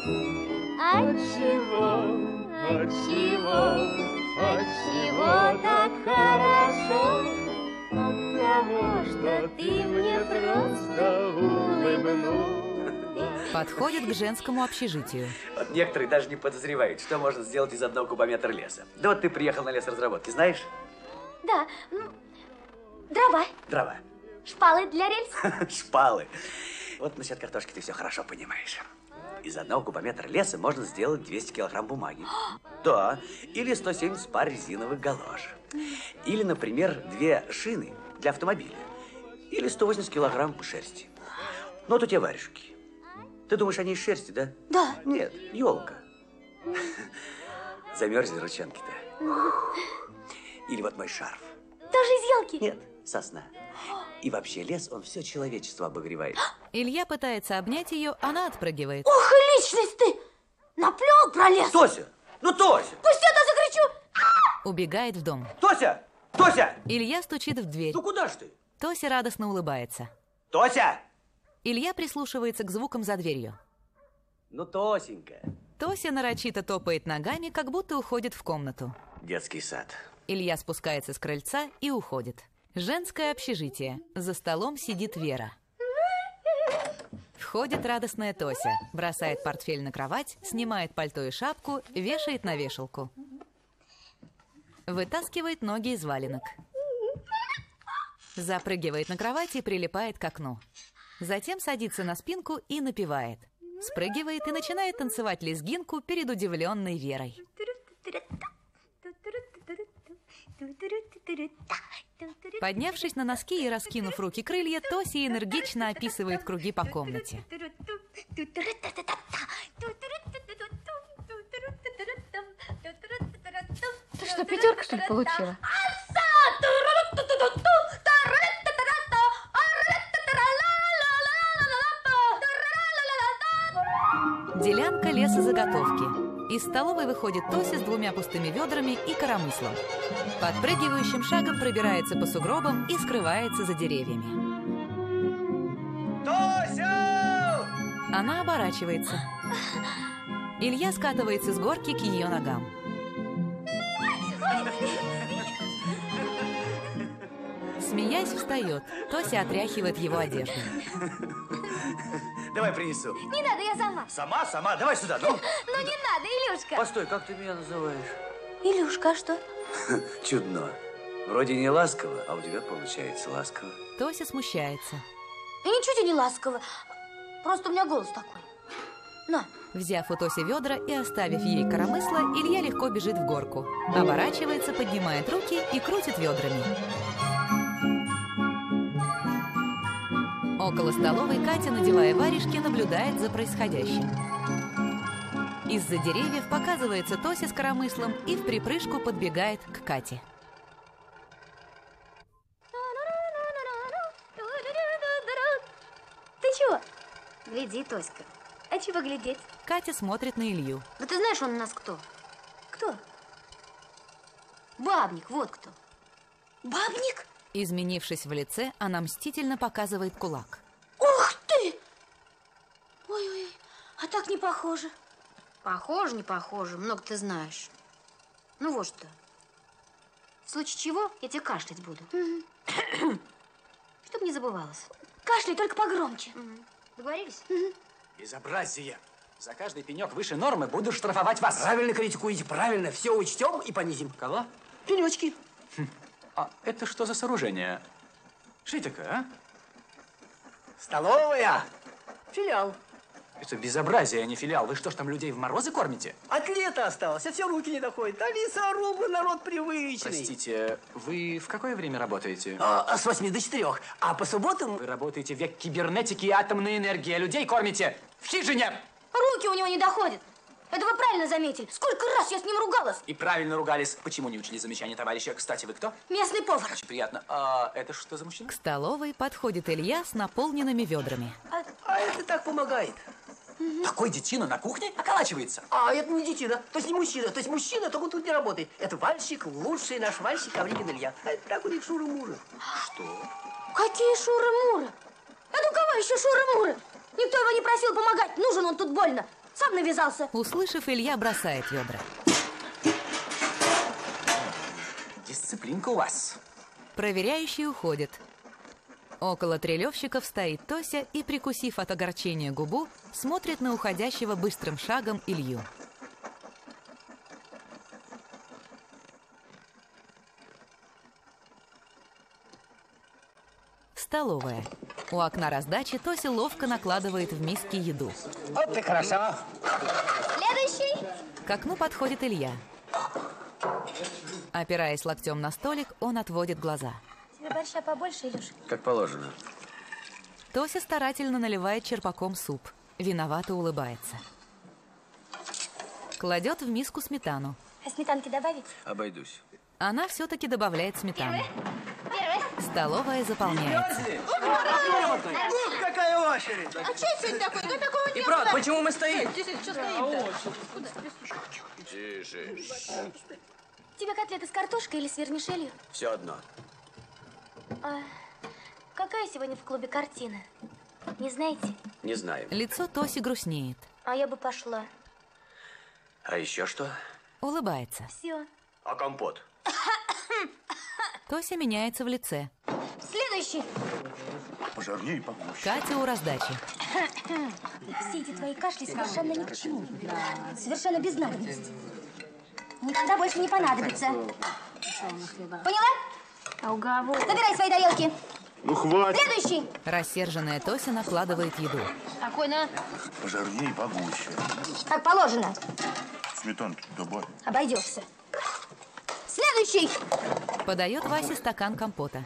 Отчего, отчего, отчего так хорошо? От того, что ты мне просто улыбнулась. Подходит к женскому общежитию. Вот некоторые даже не подозревают, что можно сделать из одного кубометра леса. Да вот ты приехал на лесоразработки, знаешь? Да, ну, дрова, Дрова. шпалы для рельс. Шпалы. Вот насчет картошки ты все хорошо понимаешь. Из одного кубометра леса можно сделать двести килограмм бумаги. Да. Или сто семьдесят пар резиновых галош. Или, например, две шины для автомобиля. Или сто восемьдесят килограмм шерсти. Ну, вот у тебя варежки. Ты думаешь, они из шерсти, да? Да. Нет, елка. Замерзли ручонки-то. Или вот мой шарф. Тоже из елки? Нет, сосна. И вообще лес, он все человечество обогревает. Илья пытается обнять ее, она отпрыгивает. Ох, и личность ты! Наплел про лес! Тося! Ну, Тося! Пусть это закричу! Убегает в дом. Тося! Тося! Илья стучит в дверь. Ну, куда ж ты? Тося радостно улыбается. Тося! Илья прислушивается к звукам за дверью. Ну, Тосенька. Тося нарочито топает ногами, как будто уходит в комнату. Детский сад. Илья спускается с крыльца и уходит. Женское общежитие. За столом сидит Вера. Входит радостная Тося, бросает портфель на кровать, снимает пальто и шапку, вешает на вешалку. Вытаскивает ноги из валенок. Запрыгивает на кровать и прилипает к окну. Затем садится на спинку и напевает. Спрыгивает и начинает танцевать лезгинку перед удивленной Верой. Поднявшись на носки и раскинув руки крылья, Тося энергично описывает круги по комнате. Ты что, пятерка, что ли, получила? Делянка лесозаготовки. Из столовой выходит Тося с двумя пустыми ведрами и коромыслом. Подпрыгивающим шагом пробирается по сугробам и скрывается за деревьями. Тося! Она оборачивается. Илья скатывается с горки к ее ногам. Смеясь, встает. Тося отряхивает его одежду. Давай принесу. Не надо, я сама. Сама, сама, давай сюда, ну. Ну не надо, Илюшка. Постой, как ты меня называешь? Илюшка, а что? Чудно. Вроде не ласково, а у тебя получается ласково. Тося смущается. И ничуть и не ласково. Просто у меня голос такой. На. Взяв у Тоси ведра и оставив ей коромысло, Илья легко бежит в горку. Оборачивается, поднимает руки и крутит ведрами. Около столовой Катя, надевая варежки, наблюдает за происходящим. Из-за деревьев показывается Тося с коромыслом и в припрыжку подбегает к Кате. Ты чего? Гляди, Тоська. А чего глядеть? Катя смотрит на Илью. Да ты знаешь, он у нас кто? Кто? Бабник, вот кто. Бабник? Изменившись в лице, она мстительно показывает кулак. Ух ты! Ой-ой, а так не похоже. Похоже, не похоже, много ты знаешь. Ну вот что. В случае чего я тебе кашлять буду. Угу. Чтоб не забывалось. Кашляй, только погромче. Угу. Договорились? Угу. Безобразие. За каждый пенек выше нормы буду штрафовать вас. Правильно критикуете, правильно. Все учтем и понизим. Кого? Пенечки. Хм. А это что за сооружение? Что это такое, а? Столовая. Филиал. Это безобразие, а не филиал. Вы что ж там людей в морозы кормите? От лета осталось, а все руки не доходят. А лесорубы народ привычный. Простите, вы в какое время работаете? А, с восьми до четырех. А по субботам... Вы работаете в век кибернетики и атомной энергии, а людей кормите в хижине. Руки у него не доходят. Это вы правильно заметили. Сколько раз я с ним ругалась. И правильно ругались. Почему не учли замечания товарища? Кстати, вы кто? Местный повар. Очень приятно. А это что за мужчина? К столовой подходит Илья с наполненными ведрами. А, а это так помогает. Угу. Такой детина на кухне околачивается. А это не детина, то есть не мужчина. То есть мужчина, только он тут не работает. Это вальщик, лучший наш вальщик Ковригин Илья. А это так у них шуры-муры. Что? Какие шуры-муры? Это у кого еще шуры-муры? Никто его не просил помогать. Нужен он тут больно. Сам навязался. Услышав, Илья бросает ведра. Дисциплинка у вас. Проверяющий уходит. Около трелевщиков стоит Тося и, прикусив от огорчения губу, смотрит на уходящего быстрым шагом Илью. Столовая. У окна раздачи Тося ловко накладывает в миски еду. Вот ты хорошо. Следующий. К окну подходит Илья. Опираясь локтем на столик, он отводит глаза. Тебе борща побольше, Илюш? Как положено. Тося старательно наливает черпаком суп. Виновато улыбается. Кладет в миску сметану. А сметанки добавить? Обойдусь. Она все-таки добавляет сметану. Столовая заполняется. Какая очередь? А что сегодня такое? Да такого И правда, почему мы стоим? Что стоим-то? Тише. Тебе котлеты с картошкой или с вермишелью? Все одно. А какая сегодня в клубе картина? Не знаете? Не знаю. Лицо Тоси грустнеет. А я бы пошла. А еще что? Улыбается. Все. А компот? Тося меняется в лице. Следующий. Пожарнее и погуще. Катя у раздачи. Все эти твои кашли совершенно ни к чему. Совершенно без надобности. Никогда больше не понадобится. Поняла? А уговор. Забирай свои тарелки. Ну, хватит. Следующий. Рассерженная Тося накладывает еду. Спокойно. Пожарнее и погуще. Как положено. Сметанки добавь. Обойдешься. Следующий. Подает Васе стакан компота.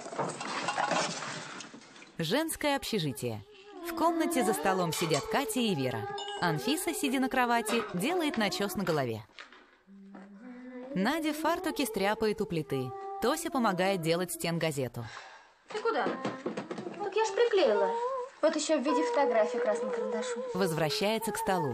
Женское общежитие. В комнате за столом сидят Катя и Вера. Анфиса, сидя на кровати, делает начес на голове. Надя в фартуке стряпает у плиты. Тося помогает делать стенгазету. Ты куда? Так я ж приклеила. Вот еще в виде фотографии красным карандашом. Возвращается к столу.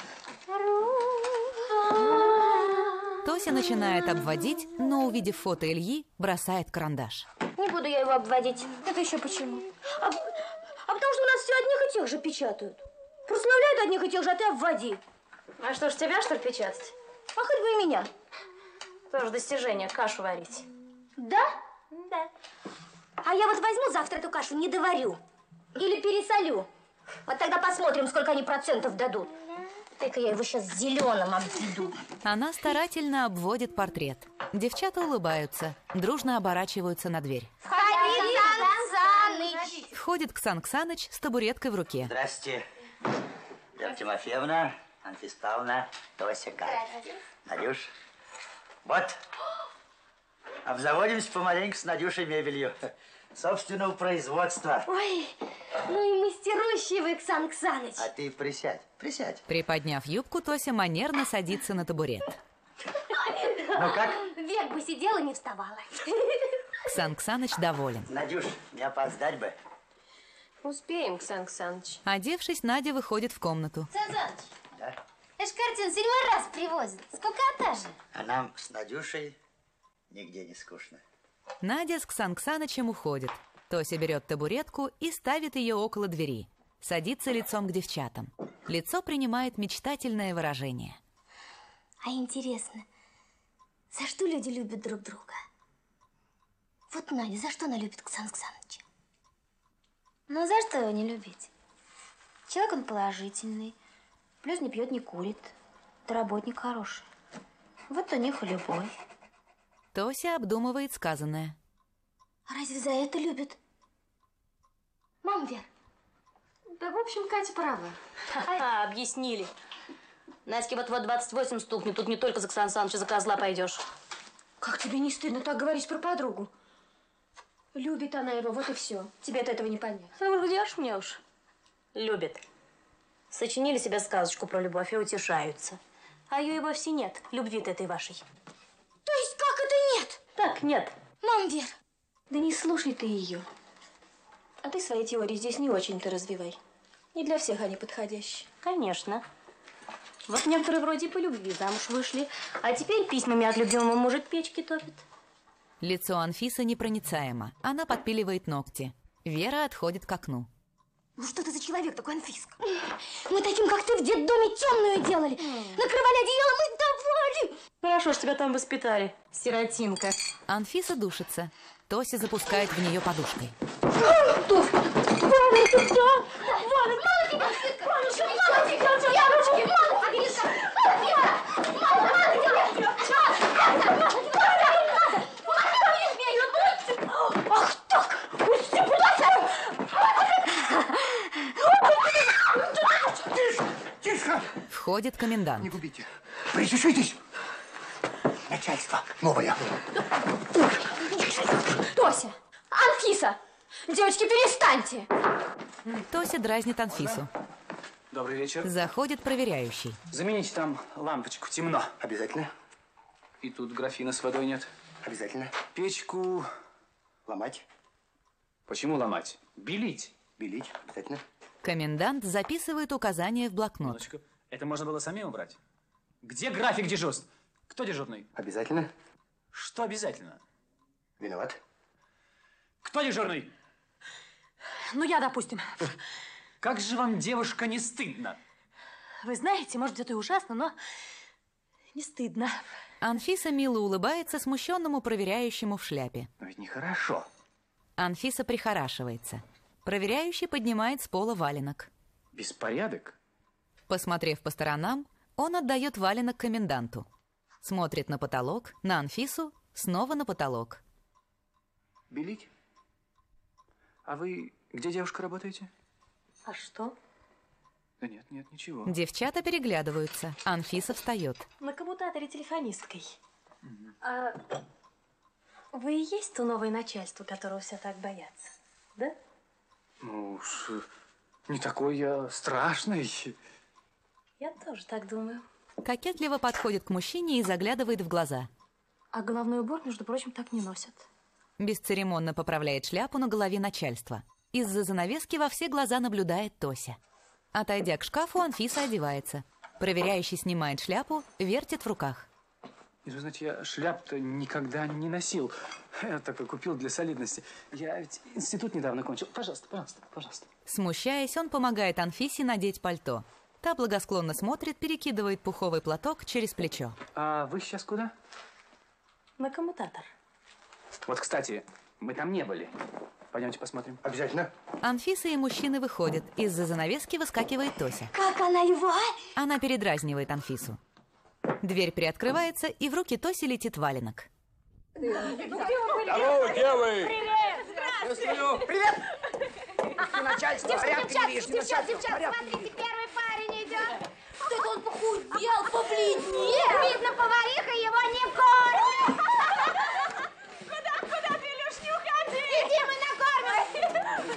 Тося начинает обводить, но, увидев фото Ильи, бросает карандаш. Не буду я его обводить. Это еще почему? А, а потому что у нас все одних и тех же печатают. Прославляют одних и тех же, а ты обводи. А что ж, тебя, что ли, печатать? А хоть бы и меня. Тоже достижение, кашу варить. Да? Да. А я вот возьму завтра эту кашу, не доварю. Или пересолю. Вот тогда посмотрим, сколько они процентов дадут. Только я его сейчас зеленым обведу. Она старательно обводит портрет. Девчата улыбаются, дружно оборачиваются на дверь. Входи, Ксан Ксаныч. Входит Ксан Ксаныч с табуреткой в руке. Здрасте, Вера Тимофеевна, Анфиса Павловна, Тося, Катя. Надюш, вот, обзаводимся помаленьку с Надюшей мебелью. Собственного производства. Ой, ну и мастерущий вы, Ксан Ксаныч. А ты присядь, присядь. Приподняв юбку, Тося манерно садится на табурет. Ну как? Век бы сидела, не вставала. Ксан Ксаныч доволен. Надюш, не опоздать бы. Успеем, Ксан Ксаныч. Одевшись, Надя выходит в комнату. Ксан Ксаныч, да? эта картина седьмой раз привозят. Сколько же? А нам с Надюшей нигде не скучно. Надя с Ксан Ксанычем уходит. Тося берет табуретку и ставит ее около двери. Садится лицом к девчатам. Лицо принимает мечтательное выражение. А интересно, за что люди любят друг друга? Вот Надя, за что она любит Ксан Ксаныча? Ну, за что его не любить? Человек он положительный, плюс не пьет, не курит, да работник хороший. Вот у них и любовь. Тося обдумывает сказанное. А разве за это любят? Мам, Вер, Да, в общем, Катя права. Ха-ха, объяснили. Надьке вот-вот двадцать восемь стукнет, тут не только за Ксан Саныча, за козла пойдешь. Как тебе не стыдно так говорить про подругу? Любит она его, вот и все. Тебе от этого не понять. Ну уж где ж мне уж. Любит. Сочинили себе сказочку про любовь и утешаются. А ее и вовсе нет, любви-то этой вашей. То есть как это нет? Так, нет. Мам, Вера. Да не слушай ты ее. А ты свои теории здесь не очень-то развивай. Не для всех они подходящие. Конечно. Вот некоторые вроде по любви замуж вышли, а теперь письмами от любимого мужа печки топит. Лицо Анфисы непроницаемо. Она подпиливает ногти. Вера отходит к окну. Ну что ты за человек такой, Анфиска? Мы таким, как ты, в детдоме темную делали. Накрывали одеялом и давали. Хорошо, что тебя там воспитали, сиротинка. Анфиса душится. Тося запускает в нее подушкой. Тося! Валя, ты кто? Валя, мало тебя! Валя, что мало тебя? Я ручки, мало тебе! Мало тебе! Мало, мало тебе! Ах так! Пусти, Тише! Тише! Входит комендант. Не губите. Причешитесь! Начальство новое. Тося! Анфиса! Девочки, перестаньте! Тося дразнит Анфису. Добрый вечер. Заходит проверяющий. Замените там лампочку, темно. Обязательно. И тут графина с водой нет. Обязательно. Печку... Ломать. Почему ломать? Белить. Белить. Обязательно. Комендант записывает указания в блокнот. Минуточку. Это можно было самим убрать. Где график дежурств? Кто дежурный? Обязательно. Что обязательно? Виноват. Кто дежурный? Ну, я, допустим. Как же вам, девушка, не стыдно? Вы знаете, может, это и ужасно, но не стыдно. Анфиса мило улыбается смущенному проверяющему в шляпе. Но ведь нехорошо. Анфиса прихорашивается. Проверяющий поднимает с пола валенок. Беспорядок? Посмотрев по сторонам, он отдает валенок коменданту. Смотрит на потолок, на Анфису, снова на потолок. Белить? А вы где, девушка, работаете? А что? Да нет, нет, ничего. Девчата переглядываются. Анфиса встает. На коммутаторе телефонисткой. Угу. А вы и есть то новое начальство, которого все так боятся, да? Ну уж не такой я страшный. Я тоже так думаю. Кокетливо подходит к мужчине и заглядывает в глаза. А головной убор, между прочим, так не носят. Бесцеремонно поправляет шляпу на голове начальства. Из-за занавески во все глаза наблюдает Тося. Отойдя к шкафу, Анфиса одевается. Проверяющий снимает шляпу, вертит в руках. И вы знаете, я шляп-то никогда не носил. Я такой купил для солидности. Я ведь институт недавно кончил. Пожалуйста, пожалуйста, пожалуйста. Смущаясь, он помогает Анфисе надеть пальто. Та благосклонно смотрит, перекидывает пуховый платок через плечо. А вы сейчас куда? На коммутатор. Вот, кстати, мы там не были. Пойдемте посмотрим. Обязательно. Анфиса и мужчины выходят. Из-за занавески выскакивает Тося. Как она его? Она передразнивает Анфису. Дверь приоткрывается, и в руки Тоси летит валенок. Здорово, девы! Привет! Здравствуйте! Привет! Начальство, порядка не видишь, девчат, девчат, смотрите, первый парень идет. Так он похудел, побледнел. Видно, повариха его не кормит. Куда, куда ты, Илюш, не уходи? Иди, мы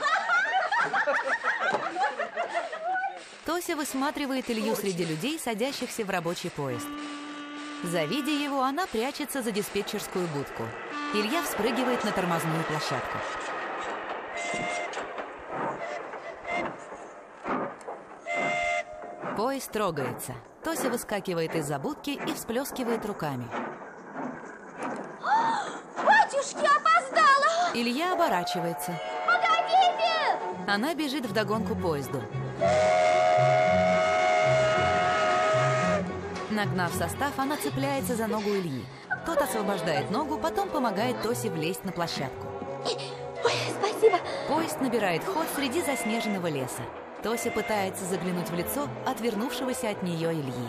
накормим. Тося высматривает Илью среди людей, садящихся в рабочий поезд. Завидя его, она прячется за диспетчерскую будку. Илья вспрыгивает на тормозную площадку. Поезд трогается. Тося выскакивает из-за будки и всплескивает руками. Батюшки, опоздала! Илья оборачивается. Погодите! Она бежит вдогонку поезду. Нагнав состав, она цепляется за ногу Ильи. Тот освобождает ногу, потом помогает Тосе влезть на площадку. Ой, спасибо. Поезд набирает ход среди заснеженного леса. Тося пытается заглянуть в лицо отвернувшегося от нее Ильи.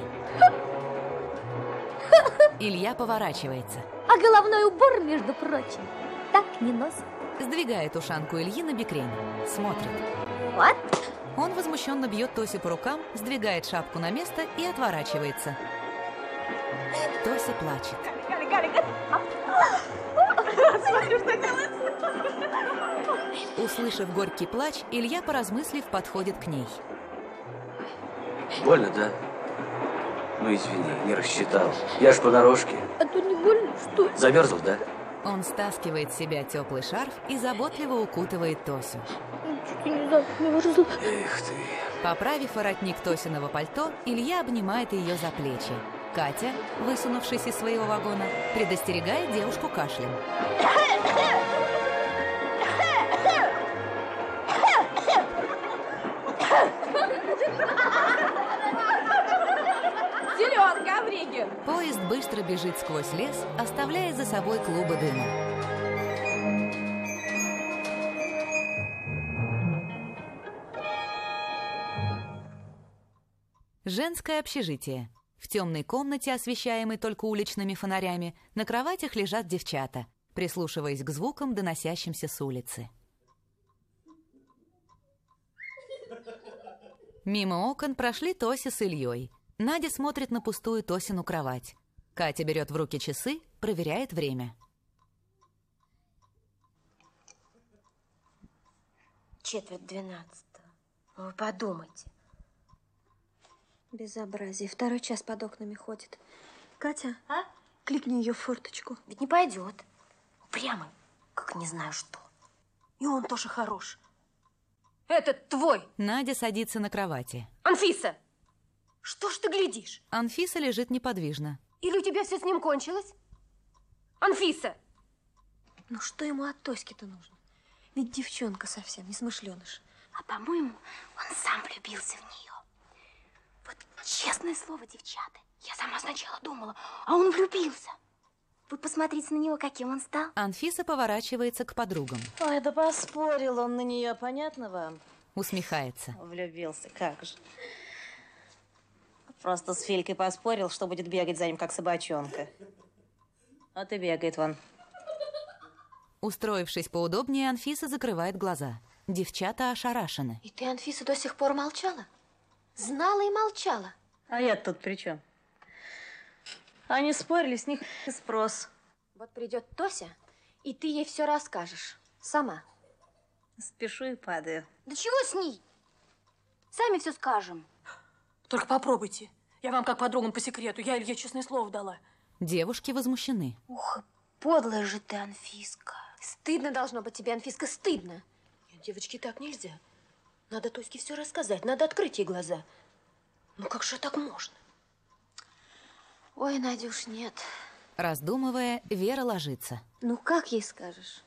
Илья поворачивается. А головной убор, между прочим, так не носит. Сдвигает ушанку Ильи на бекрень. Смотрит. Вот. Он возмущенно бьет Тосю по рукам, сдвигает шапку на место и отворачивается. Тося плачет. Галя, Галя, Галя. Смотри, что делается. Услышав горький плач, Илья, поразмыслив, подходит к ней. Больно, да? Ну, извини, не рассчитал. Я ж понарошке. А тут не больно, что? Замерзл, да? Он стаскивает с себя теплый шарф и заботливо укутывает Тосю. Чуть не замерзла. Эх ты. Поправив воротник Тосиного пальто, Илья обнимает ее за плечи. Катя, высунувшись из своего вагона, предостерегает девушку кашлем. Зеленка, Авриги! Поезд быстро бежит сквозь лес, оставляя за собой клубы дыма. Женское общежитие. В темной комнате, освещаемой только уличными фонарями, на кроватях лежат девчата, прислушиваясь к звукам, доносящимся с улицы. Мимо окон прошли Тося с Ильей. Надя смотрит на пустую Тосину кровать. Катя берет в руки часы, проверяет время. Четверть двенадцатого. Вы подумайте. Безобразие. Второй час под окнами ходит. Катя, а? Кликни ее в форточку. Ведь не пойдет. Упрямый, как не знаю что. И он тоже хорош. Этот твой. Надя садится на кровати. Анфиса! Что ж ты глядишь? Анфиса лежит неподвижно. Или у тебя все с ним кончилось? Анфиса! Ну что ему от Тоськи-то нужно? Ведь девчонка совсем, несмышленыш. А по-моему, он сам влюбился в нее. Вот честное слово, девчата, я сама сначала думала, а он влюбился. Вы посмотрите на него, каким он стал. Анфиса поворачивается к подругам. Ой, да поспорил он на нее, понятно вам? Усмехается. Влюбился, как же. Просто с Филькой поспорил, что будет бегать за ним, как собачонка. Вот и бегает вон. Устроившись поудобнее, Анфиса закрывает глаза. Девчата ошарашены. И ты, Анфиса, до сих пор молчала? Знала и молчала. А я тут при чем? Они спорили, с них и спрос. Вот придет Тося, и ты ей все расскажешь. Сама. Спешу и падаю. Да чего с ней? Сами все скажем. Только попробуйте. Я вам как подругам по секрету. Я Илье честное слово дала. Девушки возмущены. Ух, подлая же ты, Анфиска. Стыдно должно быть тебе, Анфиска, стыдно. Нет, девочки, так нельзя. Надо Тоське все рассказать, надо открыть ей глаза. Ну как же так можно? Ой, Надюш, нет. Раздумывая, Вера ложится. Ну как ей скажешь?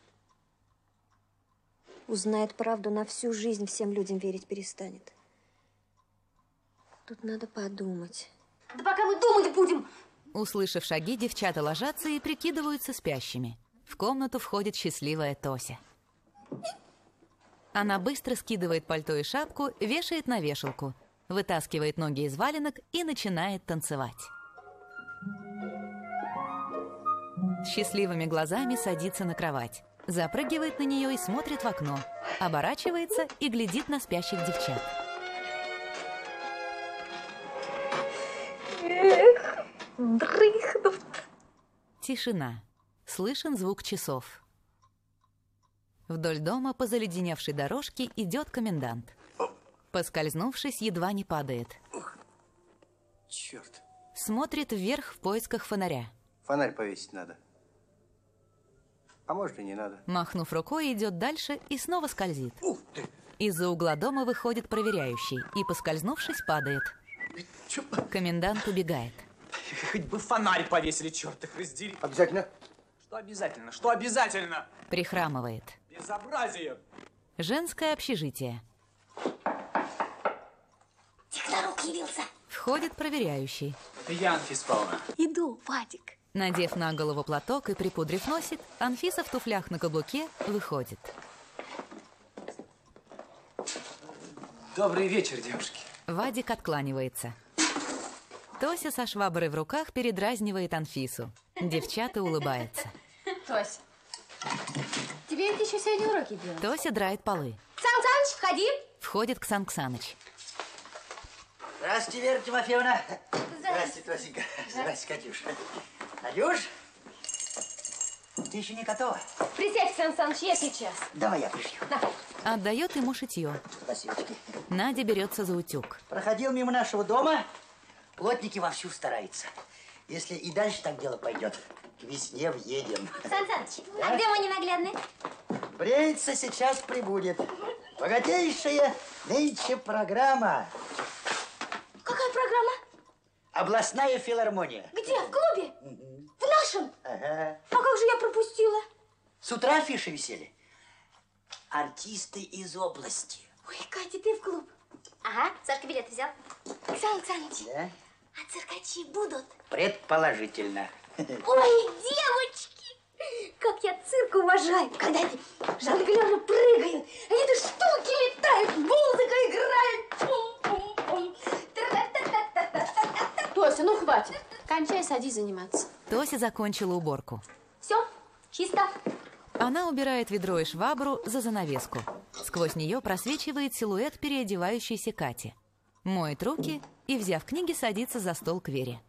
Узнает правду, на всю жизнь всем людям верить перестанет. Тут надо подумать. Да пока мы думать будем! Услышав шаги, девчата ложатся и прикидываются спящими. В комнату входит счастливая Тося. Она быстро скидывает пальто и шапку, вешает на вешалку, вытаскивает ноги из валенок и начинает танцевать. С счастливыми глазами садится на кровать, запрыгивает на нее и смотрит в окно, оборачивается и глядит на спящих девчат. Эх, дрыхнут. Тишина. Слышен звук часов. Вдоль дома по заледеневшей дорожке идет комендант. Поскользнувшись, едва не падает. Черт. Смотрит вверх в поисках фонаря. Фонарь повесить надо. А может и не надо. Махнув рукой, идет дальше и снова скользит. Из-за угла дома выходит проверяющий и, поскользнувшись, падает. Комендант убегает. Хоть бы фонарь повесили, черт их раздери. Обязательно. Что обязательно? Что обязательно? Прихрамывает. Безобразие. Женское общежитие. Технорук явился. Входит проверяющий. Это я, Анфиса Павловна. Иду, Вадик. Надев на голову платок и припудрив носик, Анфиса в туфлях на каблуке выходит. Добрый вечер, девушки. Вадик откланивается. Тося со шваброй в руках передразнивает Анфису. Девчата улыбаются. Тось, тебе ведь еще сегодня уроки делать? Тося драет полы. Сам-сам! Саныч, входи. Входит Ксан Ксаныч. Здравствуйте, Вера Тимофеевна. Здравствуйте, Тосенька. Здравствуйте, Катюш. Надюш, ты еще не готова? Присядь, Сан Саныч, я сейчас. Давай я пришью. Отдает ему шитье. Спасибочки. Надя берется за утюг. Проходил мимо нашего дома, плотники вовсю стараются. Если и дальше так дело пойдет, к весне въедем. Сан Саныч, Да? а где мой ненаглядный? Бреется сейчас прибудет. Богатейшая нынче программа. Какая программа? Областная филармония. Где? В клубе? В нашем? Ага. А как же я пропустила? С утра афиши висели. Артисты из области. Ой, Катя, ты в клуб? Ага, Сашка билет взял. Александр Александрович, Да? а циркачи будут? Предположительно. Ой, девочки, как я цирк уважаю, когда они жонглеры прыгают, какие-то штуки летают, музыка играет. Пум-пум-пум. Тра-та-та-та-та-та-та. Тося, ну хватит. Кончай, садись заниматься. Тося закончила уборку. Все, чисто. Она убирает ведро и швабру за занавеску. Сквозь нее просвечивает силуэт переодевающейся Кати. Моет руки и, взяв книги, садится за стол к Вере.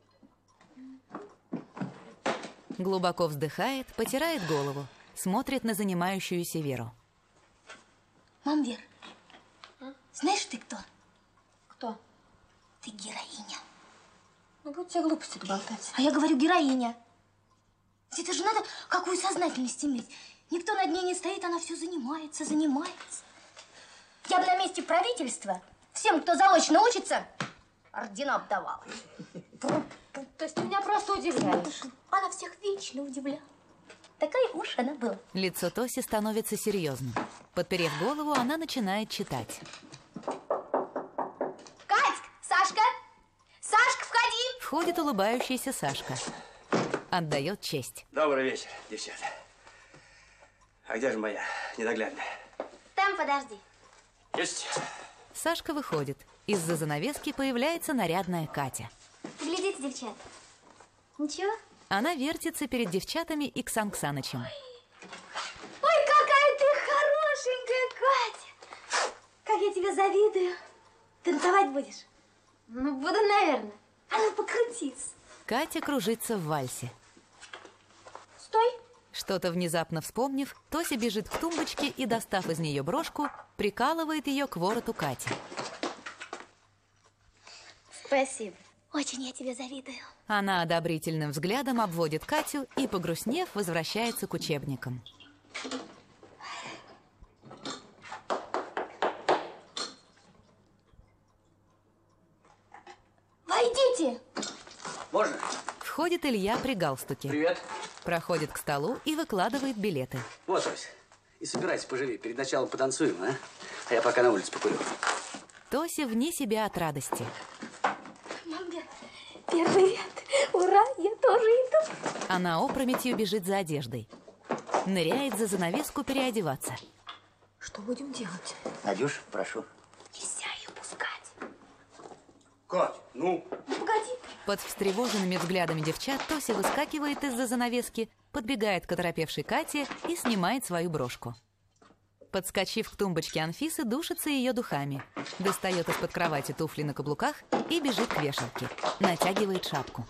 Глубоко вздыхает, потирает голову, смотрит на занимающуюся Веру. Мам, Вер, а? Знаешь ты кто? Кто? Ты героиня. Ну, будь тебе глупости болтать. А я говорю героиня. Это же надо какую сознательность иметь. Никто над ней не стоит, она все занимается, занимается. Я бы на месте правительства всем, кто заочно учится, ордена обдавала. То есть ты меня просто удивляешь. Она всех вечно удивляла. Такая уж она была. Лицо Тоси становится серьезным. Подперев голову, она начинает читать. Катька, Сашка! Сашка, входи! Входит улыбающаяся Сашка. Отдает честь. Добрый вечер, девчата. А где же моя ненаглядная? Там подожди. Есть. Сашка выходит. Из-за занавески появляется нарядная Катя. Глядите, девчат. Ничего? Она вертится перед девчатами и Ксан Ксанычем. Ой, какая ты хорошенькая, Катя! Как я тебе завидую. Танцевать будешь? Ну, буду, наверное. А ну, покрутись. Катя кружится в вальсе. Стой. Что-то внезапно вспомнив, Тося бежит к тумбочке и, достав из нее брошку, прикалывает ее к вороту Кати. Спасибо. Очень я тебе завидую. Она одобрительным взглядом обводит Катю и, погрустнев, возвращается к учебникам. Войдите! Можно? Входит Илья при галстуке. Привет. Проходит к столу и выкладывает билеты. Вот, Тось. И собирайся поживее. Перед началом потанцуем, а? А я пока на улице покурю. Тося вне себя от радости. Мамбер, первый ряд. Ура, я тоже иду. Она опрометью бежит за одеждой. Ныряет за занавеску переодеваться. Что будем делать? Надюш, прошу. Нельзя ее пускать. Кать, ну? Погоди. Под встревоженными взглядами девчат Тося выскакивает из-за занавески, подбегает к оторопевшей Кате и снимает свою брошку. Подскочив к тумбочке Анфисы, душится ее духами. Достает из-под кровати туфли на каблуках и бежит к вешалке. Натягивает шапку.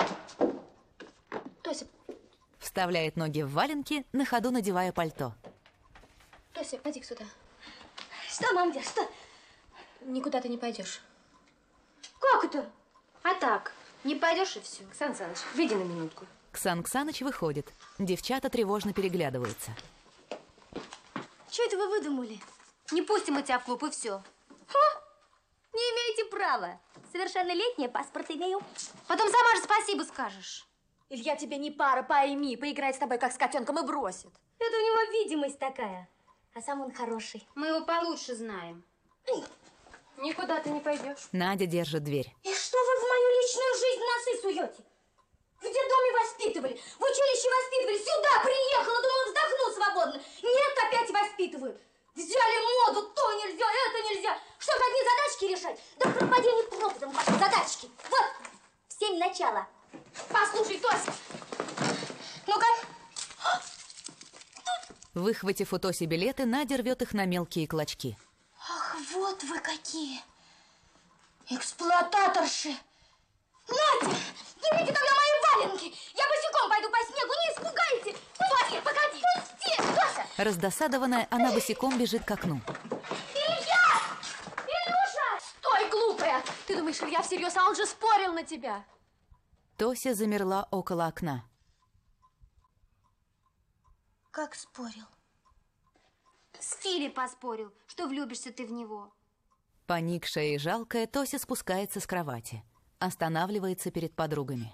Тося, Вставляет ноги в валенки, на ходу надевая пальто. Тося, иди сюда. Что, мамдер, что? Никуда ты не пойдешь. Как это? А так, не пойдешь и все. Сан Саныч, выйди на минутку. Ксан Ксаныч выходит. Девчата тревожно переглядываются. Что это вы выдумали? Не пустим мы тебя в клуб и все. Ха! Не имеете права. Совершеннолетняя, паспорт имею. Потом сама же спасибо скажешь. Илья тебе не пара, пойми. Поиграет с тобой, как с котенком, и бросит. Это у него видимость такая. А сам он хороший. Мы его получше знаем. Никуда ты не пойдешь. Надя держит дверь. И что вы в мою личную жизнь носы суете? В детдоме воспитывали, в училище воспитывали, сюда приехала, думала, вздохну свободно. Нет, опять воспитывают. Взяли моду, то нельзя, это нельзя. Что, одни задачки решать? Да пропадение пропадом ваши задачки. Вот, в семь начала. Послушай, Тося. Ну-ка. Выхватив у Тоси билеты, Надя рвет их на мелкие клочки. Вот вы какие! Эксплуататорши! Надя! Снимите тогда мои валенки! Я босиком пойду по снегу, не испугайте! Тося, погоди! Пусти! Тося! Раздосадованная, она босиком бежит к окну. Илья! Илюша! Стой, глупая! Ты думаешь, Илья всерьез, а он же спорил на тебя. Тося замерла около окна. Как спорил? С Фили поспорил, что влюбишься ты в него. Поникшая и жалкая, Тося спускается с кровати. Останавливается перед подругами.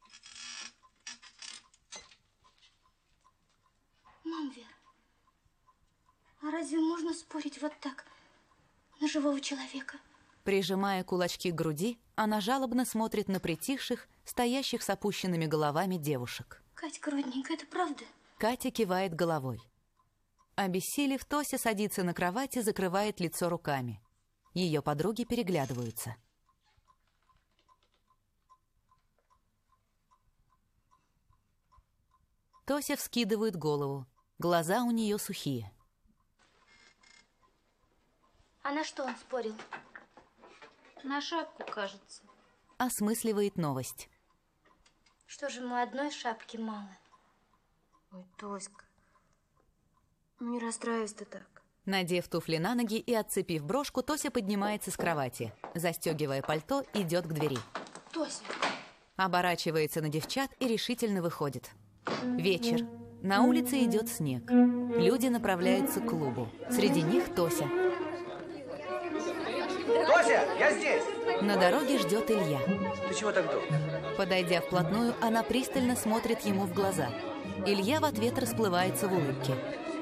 Мам, Вера, а разве можно спорить вот так на живого человека? Прижимая кулачки к груди, она жалобно смотрит на притихших, стоящих с опущенными головами девушек. Катька, родненькая, это правда? Катя кивает головой. Обессилев, Тося садится на кровать и закрывает лицо руками. Ее подруги переглядываются. Тося вскидывает голову. Глаза у нее сухие. А на что он спорил? На шапку, кажется. Осмысливает новость. Что же, ему одной шапки мало? Ой, Тоська, ну не расстраивайся ты так. Надев туфли на ноги и отцепив брошку, Тося поднимается с кровати. Застегивая пальто, идет к двери. Тося. Оборачивается на девчат и решительно выходит. Вечер. На улице идет снег. Люди направляются к клубу. Среди них Тося. Тося, я здесь! На дороге ждет Илья. Ты чего так долго? Подойдя вплотную, она пристально смотрит ему в глаза. Илья в ответ расплывается в улыбке.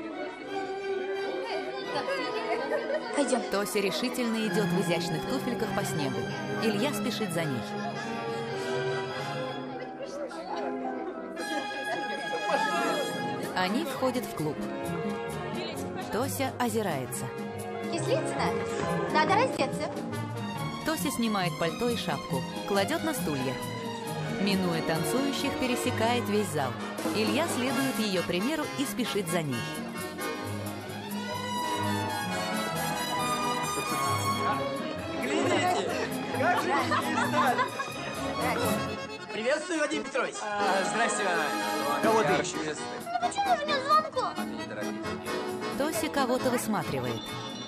Пойдем. Тося решительно идет в изящных туфельках по снегу. Илья спешит за ней. Они входят в клуб. Тося озирается. Кислиться надо? Надо раздеться. Тося снимает пальто и шапку, кладет на стулья. Минуя танцующих, пересекает весь зал. Илья следует ее примеру и спешит за ней. Глядите, как же они стали. Приветствую, Вадим Петрович. А, здрасте, Иван. Кого ты ищешь? Ну почему же нет звонка? Тося кого-то высматривает.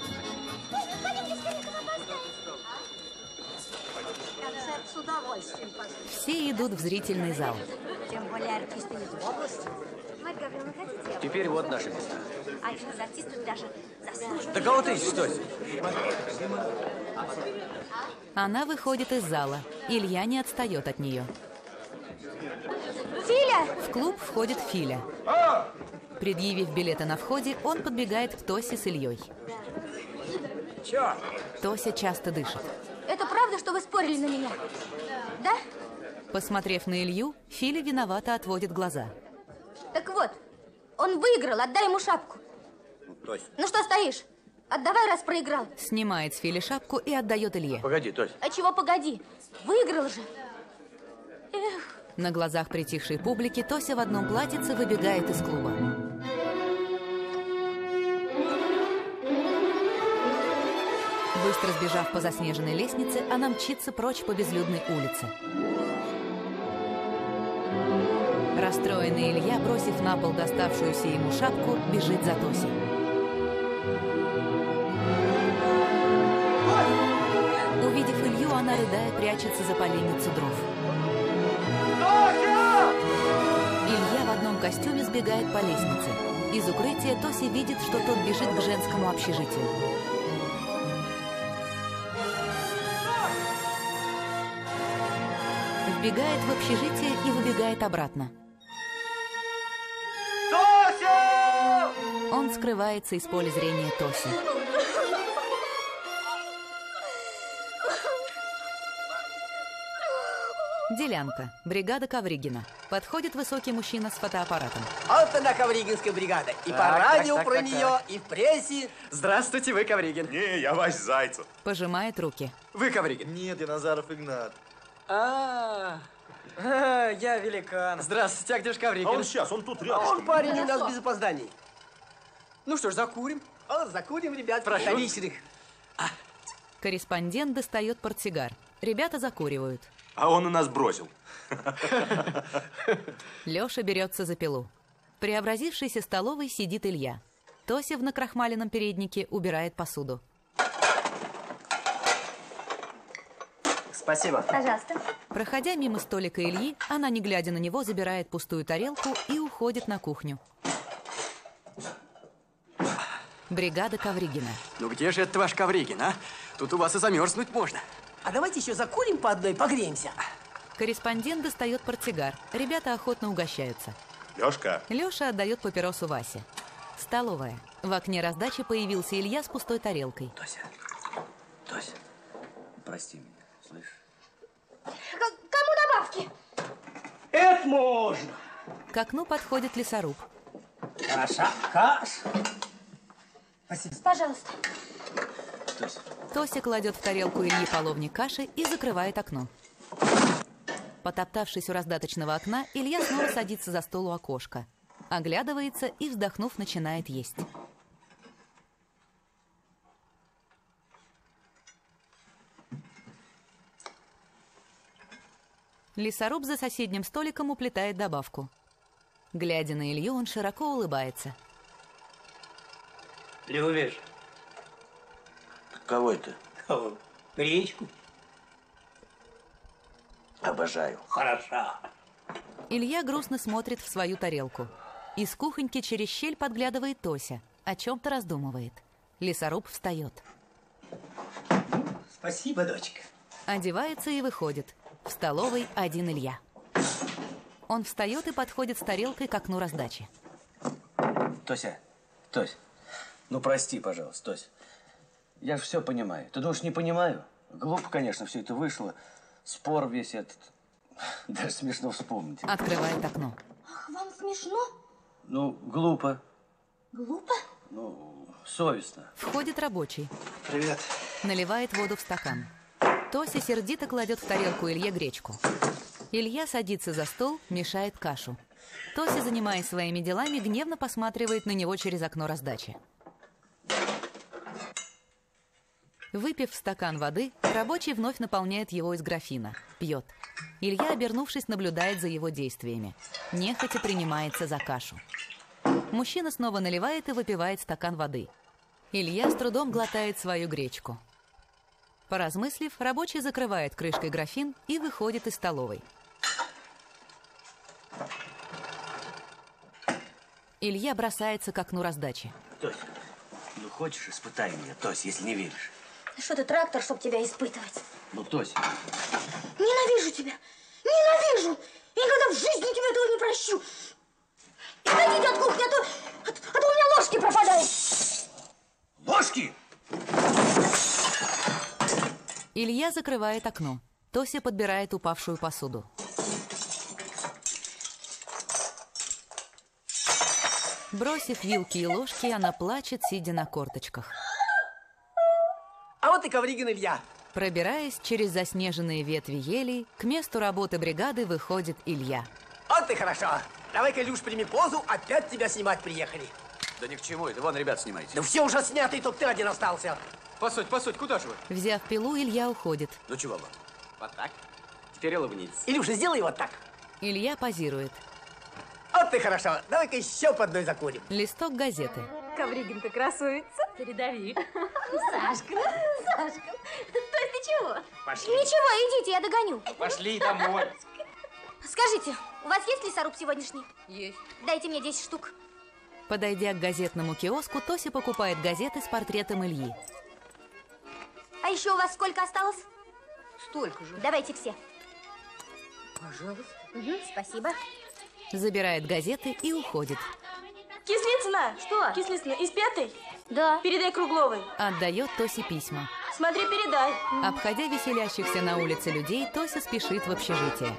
С удовольствием. Все идут в зрительный зал. Тем более артисты из области. Мать Гавриловна, хотите? Теперь вот наши места. А из артистов даже заслуженно. Да кого ты ищешь, Тося? Она выходит из зала. Илья не отстает от нее. Филя! В клуб входит Филя. Предъявив билеты на входе, он подбегает к Тосе с Ильей. Чё? Тося часто дышит. Это правда, что вы спорили на меня? Да? Посмотрев на Илью, Филя виновато отводит глаза. Так вот, он выиграл, отдай ему шапку. Тося. Ну что стоишь? Отдавай, раз проиграл. Снимает с Фили шапку и отдает Илье. Погоди, Тося. А чего погоди? Выиграл же. Эх. На глазах притихшей публики Тося в одном платьице выбегает из клуба. Быстро сбежав по заснеженной лестнице, она мчится прочь по безлюдной улице. Расстроенный Илья, бросив на пол доставшуюся ему шапку, бежит за Тосей. Увидев Илью, она, рыдая, прячется за поленницу дров. Илья в одном костюме сбегает по лестнице. Из укрытия Тося видит, что тот бежит к женскому общежитию. Вбегает в общежитие и выбегает обратно. Тося! Он скрывается из поля зрения Тоси. Делянка. Бригада Ковригина. Подходит высокий мужчина с фотоаппаратом. Вот она, Ковригинская бригада. И Так, по радио так, так, про так, нее, так. и в прессе. Здравствуйте, вы Ковригин. Не, я Вась Зайцев. Пожимает руки. Вы Ковригин? Нет, я Назаров Игнат. А, а, я великан. Здравствуйте, а где же Ковригин? А он сейчас, он тут А рядом. он парень у нас без опозданий. Ну что ж, закурим. О, закурим, ребят, Прошу. вторичных. А, Корреспондент достает портсигар. Ребята закуривают. А он у нас бросил. Леша берется за пилу. В преобразившейся столовой сидит Илья. Тося в накрахмаленном переднике убирает посуду. Спасибо. Пожалуйста. Проходя мимо столика Ильи, она, не глядя на него, забирает пустую тарелку и уходит на кухню. Бригада Ковригина. Ну где же этот ваш Ковригин, а? Тут у вас и замерзнуть можно. А давайте еще закурим по одной, погреемся. Корреспондент достает портсигар. Ребята охотно угощаются. Лешка. Леша отдает папиросу Васе. Столовая. В окне раздачи появился Илья с пустой тарелкой. Тося, Тося, прости меня, слышишь? Кому добавки? Это можно. К окну подходит лесоруб. Хороша каша. Спасибо. Пожалуйста. Тося. Тося кладет в тарелку Ильи половник каши и закрывает окно. Потоптавшись у раздаточного окна, Илья снова садится за стол у окошка. Оглядывается и, вздохнув, начинает есть. Лесоруб за соседним столиком уплетает добавку. Глядя на Илью, он широко улыбается. Любишь? Кого это? Кого? Гречку. Обожаю. Хорошо. Илья грустно смотрит в свою тарелку. Из кухоньки через щель подглядывает Тося. О чем-то раздумывает. Лесоруб встает. Спасибо, дочка. Одевается и выходит. В столовой один Илья. Он встает и подходит с тарелкой к окну раздачи. Тося, Тось, ну прости, пожалуйста, Тось. Я же все понимаю. Ты думаешь, не понимаю? Глупо, конечно, все это вышло. Спор весь этот. Даже смешно вспомнить. Открывает окно. Ах, вам смешно? Ну, глупо. Глупо? Ну, совестно. Входит рабочий. Привет. Наливает воду в стакан. Тося сердито кладет в тарелку Илье гречку. Илья садится за стол, мешает кашу. Тося, занимаясь своими делами, гневно посматривает на него через окно раздачи. Выпив стакан воды, рабочий вновь наполняет его из графина. Пьет. Илья, обернувшись, наблюдает за его действиями. Нехотя принимается за кашу. Мужчина снова наливает и выпивает стакан воды. Илья с трудом глотает свою гречку. Поразмыслив, рабочий закрывает крышкой графин и выходит из столовой. Илья бросается к окну раздачи. Тось, ну хочешь, испытай меня, Тось, если не веришь. Что ты, трактор, чтоб тебя испытывать? Ну, Тось. Ненавижу тебя! Ненавижу! Я никогда в жизни тебе этого не прощу! Отойдите от кухни, а то, а, а то у меня ложки пропадают! Ложки? Илья закрывает окно. Тося подбирает упавшую посуду. Бросив вилки и ложки, она плачет, сидя на корточках. А вот и Ковригин Илья. Пробираясь через заснеженные ветви елей, к месту работы бригады выходит Илья. Вот и хорошо. Давай-ка, Илюш, прими позу, опять тебя снимать приехали. Да ни к чему, это вон, ребят, снимайте. Да все уже снято, и только ты один остался. Посудь, посудь, куда же вы? Взяв пилу, Илья уходит. Ну чего вам? Вот так. Теперь улыбнитесь. Илюша, сделай вот так. Илья позирует. Вот и хорошо. Давай-ка еще по одной закурим. Листок газеты. Ковригин-то красуется. Передави. Сашка, Сашка. То есть ты чего? Пошли. Ничего, идите, я догоню. Пошли домой. Скажите, у вас есть лесоруб сегодняшний? Есть. Дайте мне десять штук. Подойдя к газетному киоску, Тося покупает газеты с портретом Ильи. А еще у вас сколько осталось? Столько же. Давайте все. Пожалуйста. Угу, спасибо. Забирает газеты и уходит. Кислицына! Что? Кислицына, из пятой? Да. Передай Кругловой. Отдает Тосе письма. Смотри, передай. Обходя веселящихся на улице людей, Тося спешит в общежитие.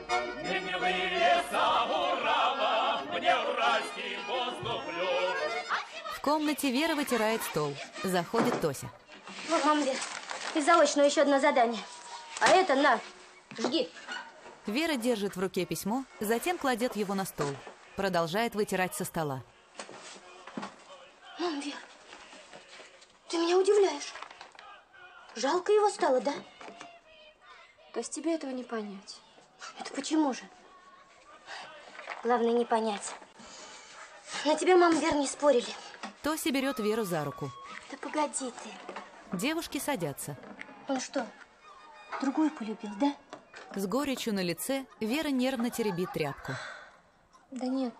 В комнате Вера вытирает стол. Заходит Тося. Вот, мама Вера, из заочного еще одно задание. А это на, жги. Вера держит в руке письмо, затем кладет его на стол. Продолжает вытирать со стола. Мама Вера, ты меня удивляешь. Жалко его стало, да? То есть тебе этого не понять? Это почему же? Главное не понять. На тебя, мама, Вера, не спорили. Тося берет Веру за руку. Да погоди ты. Девушки садятся. Он что, другую полюбил, да? С горечью на лице Вера нервно теребит тряпку. Да нет.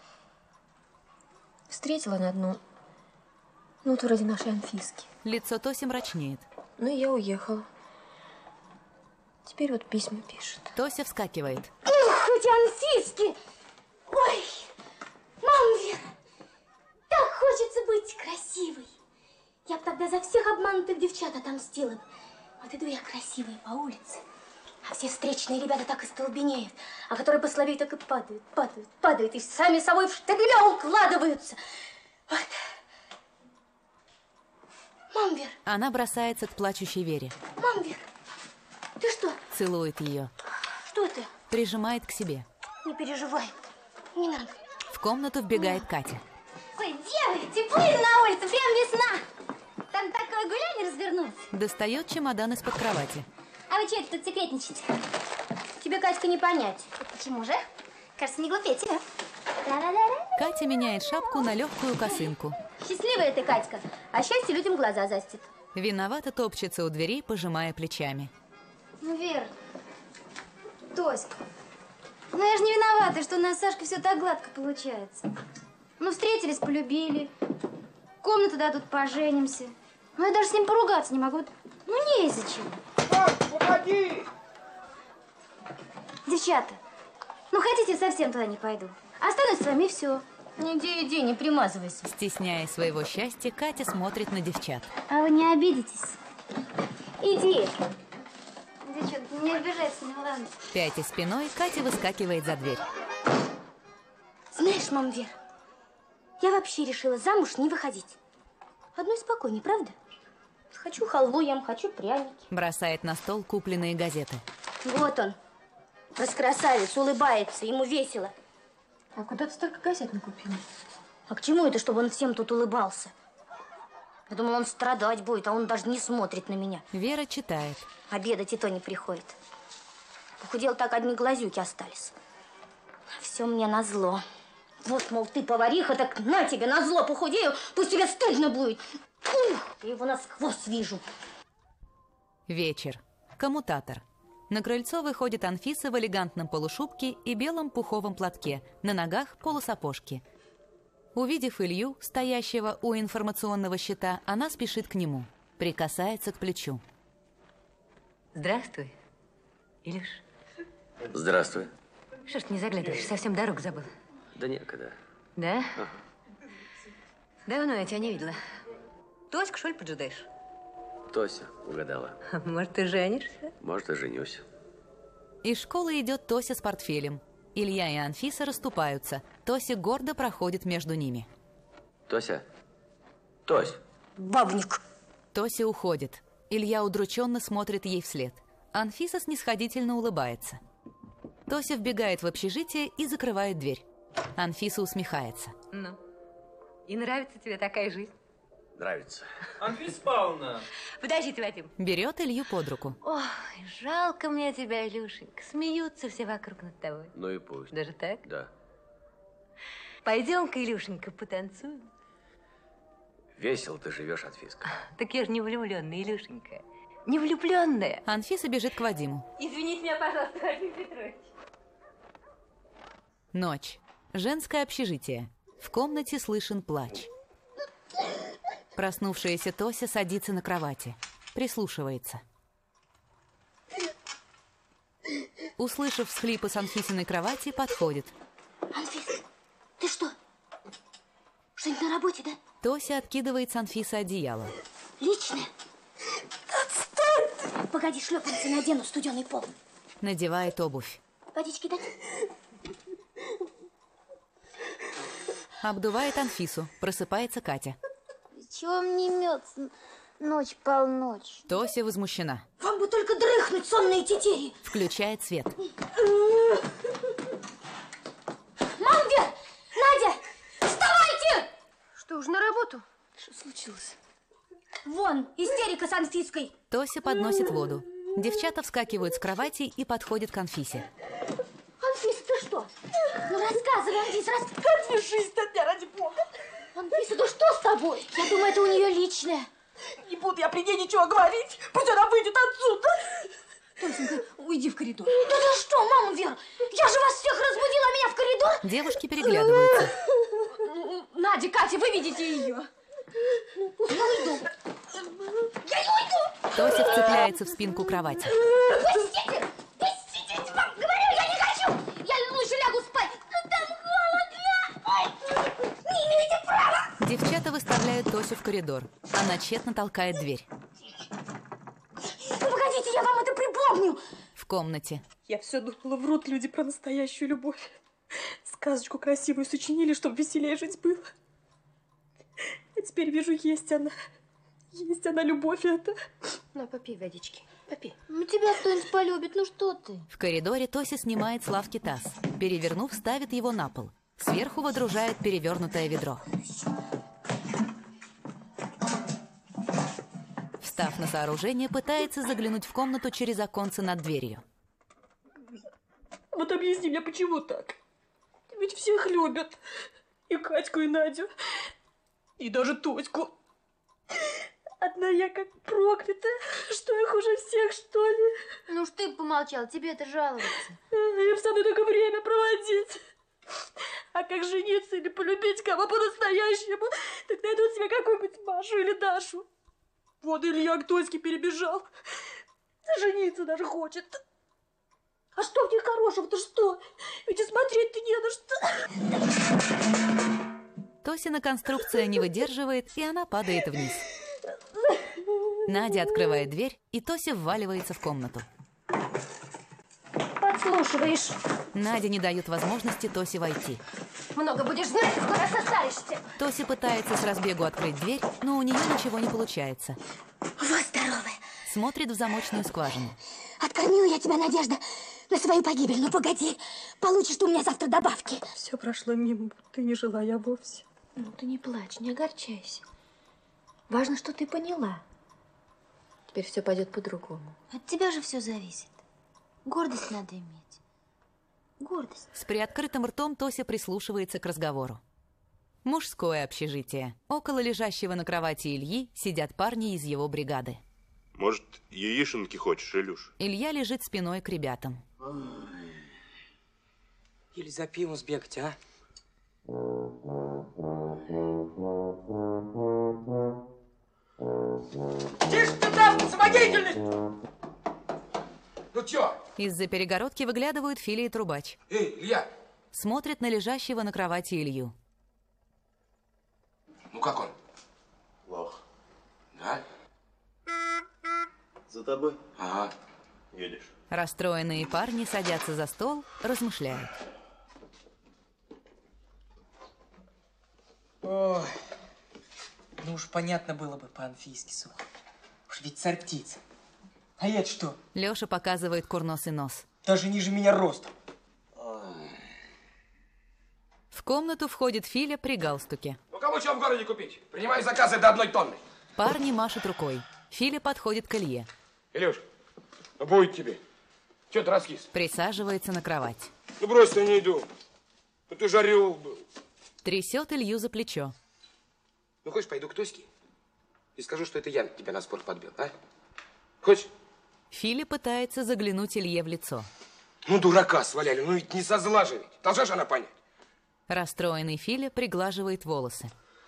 Встретила на одну, ну, вот вроде нашей Анфиски. Лицо Тоси мрачнеет. Ну, и я уехала. Теперь вот письма пишет. Тося вскакивает. Ух, эти Анфиски! Ой, мам, Вера, так хочется быть красивой. Я бы тогда за всех обманутых девчат отомстила бы. Вот иду я красивая по улице, а все встречные ребята так и столбенеют, а которые послабее так и падают, падают, падают, и сами собой в штабеля укладываются. Вот. Мам, Вера. Она бросается к плачущей Вере. Мам, Вера, ты что? Целует ее. Что ты? Прижимает к себе. Не переживай, не надо. В комнату вбегает Катя. Ой, девы, теплые на улице, прям весна. Там такое гуляние развернулось. Достает чемодан из-под кровати. А вы что это тут секретничаете? Тебе, Катька, не понять. Почему же? Кажется, не глупее тебя. Катя меняет шапку на легкую косынку. Счастливая ты, Катька, а счастье людям глаза застит. Виновато топчется у дверей, пожимая плечами. Ну, Вера, Тоська, ну я же не виновата, что у нас с Сашкой все так гладко получается. Ну, встретились, полюбили, комнату дадут, поженимся. Ну, я даже с ним поругаться не могу. Ну, не из-за чего. Уходи! Девчата, ну, хотите, совсем туда не пойду. Останусь с вами, и все. Иди, иди, не примазывайся. Стесняя своего счастья, Катя смотрит на девчат. А вы не обидитесь? Иди. Девчат, не обижайся, не ладно. Пятя спиной, Катя выскакивает за дверь. Знаешь, мам, Вера, я вообще решила замуж не выходить. Одной спокойней, правда? Хочу халву ем, хочу пряники. Бросает на стол купленные газеты. Вот он, раскрасавец, улыбается, ему весело. А куда ты столько газет накупила? А к чему это, чтобы он всем тут улыбался? Я думала, он страдать будет, а он даже не смотрит на меня. Вера читает. Обедать и то не приходит. Похудел, так одни глазюки остались. Все мне назло. Вот, мол, ты повариха, так на тебе назло похудею, пусть тебе стыдно будет. Ух, я его насквозь вижу. Вечер. Коммутатор. На крыльцо выходит Анфиса в элегантном полушубке и белом пуховом платке, на ногах полусапожки. Увидев Илью, стоящего у информационного щита, она спешит к нему, прикасается к плечу. Здравствуй, Илюш. Здравствуй. Что ж ты не заглядываешь? Совсем дорогу забыл. Да некогда. Да? Ага. Давно я тебя не видела. Тоську, что ли, поджидаешь? Тося угадала. Может, ты женишься? Может, и женюсь. Из школы идет Тося с портфелем. Илья и Анфиса расступаются. Тося гордо проходит между ними. Тося. Тось. Бабник. Тося уходит. Илья удрученно смотрит ей вслед. Анфиса снисходительно улыбается. Тося вбегает в общежитие и закрывает дверь. Анфиса усмехается. Ну, и нравится тебе такая жизнь? Нравится. Анфиса Павловна! Подожди ты, Вадим. Берет Илью под руку. Ой, жалко мне тебя, Илюшенька. Смеются все вокруг над тобой. Ну и пусть. Даже так? Да. Пойдем-ка, Илюшенька, потанцуем. Весело ты живешь, Анфиска. Так я же не влюбленная, Илюшенька. Не влюбленная. Анфиса бежит к Вадиму. Извините меня, пожалуйста, Вадим Петрович. Ночь. Женское общежитие. В комнате слышен плач. Проснувшаяся Тося садится на кровати. Прислушивается. Услышав всхлипы с Анфисиной кровати, подходит. Анфис, ты что? Что-нибудь на работе, да? Тося откидывает с Анфисы одеяло. Личное? Отстань! Погоди, шлепанцы надену, студеный пол. Надевает обувь. Водички дать? Обдувает Анфису. Просыпается Катя. Чего мне мется ночь полночь? Тося возмущена. Вам бы только дрыхнуть, сонные тетери. Включает свет. Мам, Вер! Надя! Вставайте! Что, уже на работу? Что случилось? Вон, истерика с Анфиской. Тося подносит воду. Девчата вскакивают с кроватей и подходят к Анфисе. Анфиса, ты что? Ну рассказывай, Анфиса, рассказывай. Отвяжись от меня, ради бога. Анфиса, да что с тобой? Я думаю, это у нее личное. Не буду я при ней ничего говорить. Пусть она выйдет отсюда. Тосенька, уйди в коридор. Да ты что, мама Вера? Я же вас всех разбудила, а меня в коридор? Девушки переглядываются. Надя, Катя, выведите ее. Я уйду. Я не уйду. Тося вцепляется в спинку кровати. Пустите! Пустите! Вам говорю, я не хочу! Я лучше лягу спать. Там холодно. Ой, не имеете права. Девчата выставляют Тосю в коридор. Она тщетно толкает дверь. Ну, погодите, я вам это припомню. В комнате. Я все думала, врут люди про настоящую любовь. Сказочку красивую сочинили, чтобы веселее жить было. А теперь вижу, есть она. Есть она, любовь эта. На, попей водички. Попей. Ну, тебя кто-нибудь полюбит, ну что ты? В коридоре Тося снимает с лавки таз. Перевернув, ставит его на пол. Сверху водружает перевернутое ведро. Встав на сооружение, пытается заглянуть в комнату через оконце над дверью. Вот объясни мне, почему так? Ведь всех любят. И Катьку, и Надю. И даже Тоську. Одна я как проклятая. Что я хуже всех, что ли? Ну уж ты помолчал, тебе это жаловаться. Им со мной только время проводить. А как жениться или полюбить кого по-настоящему, так найдут себе какую-нибудь Машу или Дашу. Вот Илья к Тоське перебежал. Жениться даже хочет. А что в них хорошего-то, что? Ведь и смотреть-то не на что. Тосина конструкция не выдерживает, и она падает вниз. Надя открывает дверь, и Тося вваливается в комнату. Подслушиваешь. Надя не дает возможности Тосе войти. Много будешь знать, скоро состаришься. Тося пытается с разбегу открыть дверь, но у нее ничего не получается. Вот здоровая. Смотрит в замочную скважину. Откормила я тебя, Надежда, на свою погибель. Ну погоди, получишь ты у меня завтра добавки. Все прошло мимо, ты не жила я вовсе. Ну ты не плачь, не огорчайся. Важно, что ты поняла. Теперь все пойдет по-другому. От тебя же все зависит. Гордость надо иметь. Гордость. С приоткрытым ртом Тося прислушивается к разговору. Мужское общежитие. Около лежащего на кровати Ильи сидят парни из его бригады. Может, яишенки хочешь, Илюш? Илья лежит спиной к ребятам. Или за пивом сбегать, а? Тише ты там, самодеятельность! Ну чё? Из-за перегородки выглядывают Филя и Трубач. Эй, Илья! Смотрят на лежащего на кровати Илью. Ну как он? Плохо. Да? За тобой? Ага. Едешь. Расстроенные парни садятся за стол, размышляют. Ой, ну уж понятно было бы по-анфийски сухо. Уж ведь царь птица. А я что? Лёша показывает курносый нос. Даже ниже меня ростом. В комнату входит Филя при галстуке. Ну кому что в городе купить? Принимаю заказы до одной тонны. Парни машут рукой. Филя подходит к Илье. Илюш, ну будет тебе. Чё ты раскис? Присаживается на кровать. Ну брось, я не иду. Ну ты же орел был. Трясет Илью за плечо. Ну хочешь, пойду к Тоське и скажу, что это я тебя на спор подбил, а? Хочешь? Филя пытается заглянуть Илье в лицо. Ну дурака сваляли, ну ведь не со зла же ведь. Должна же она понять. Расстроенный Филя приглаживает волосы.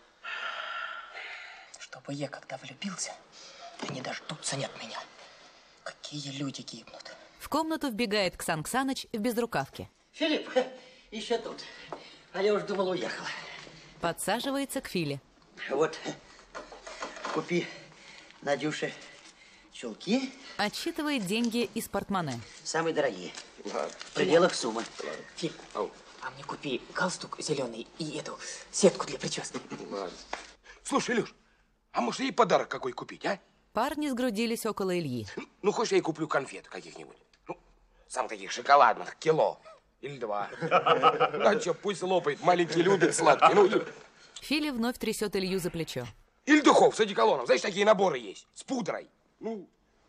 Чтобы я, когда влюбился, они дождутся не от меня. Какие люди гибнут. В комнату вбегает Ксан Ксаныч в безрукавке. Филипп, еще тут. А я уж думал, уехала. Подсаживается к Филе. Вот, купи Надюше чулки. Отсчитывает деньги из портмоне. Самые дорогие. В пределах суммы. Филипп, а мне купи галстук зеленый и эту сетку для прически. Ладно. Слушай, Илюш, а может ей подарок какой купить, а? Парни сгрудились около Ильи. Ну, хочешь, я ей куплю конфет каких-нибудь? Ну, сам таких шоколадных, кило. Или два. Ну, а что, пусть лопает, маленький любит сладкий. Ну, Филя вновь трясет Илью за плечо. Или духов с одеколоном. Знаешь, такие наборы есть. С пудрой. Ну.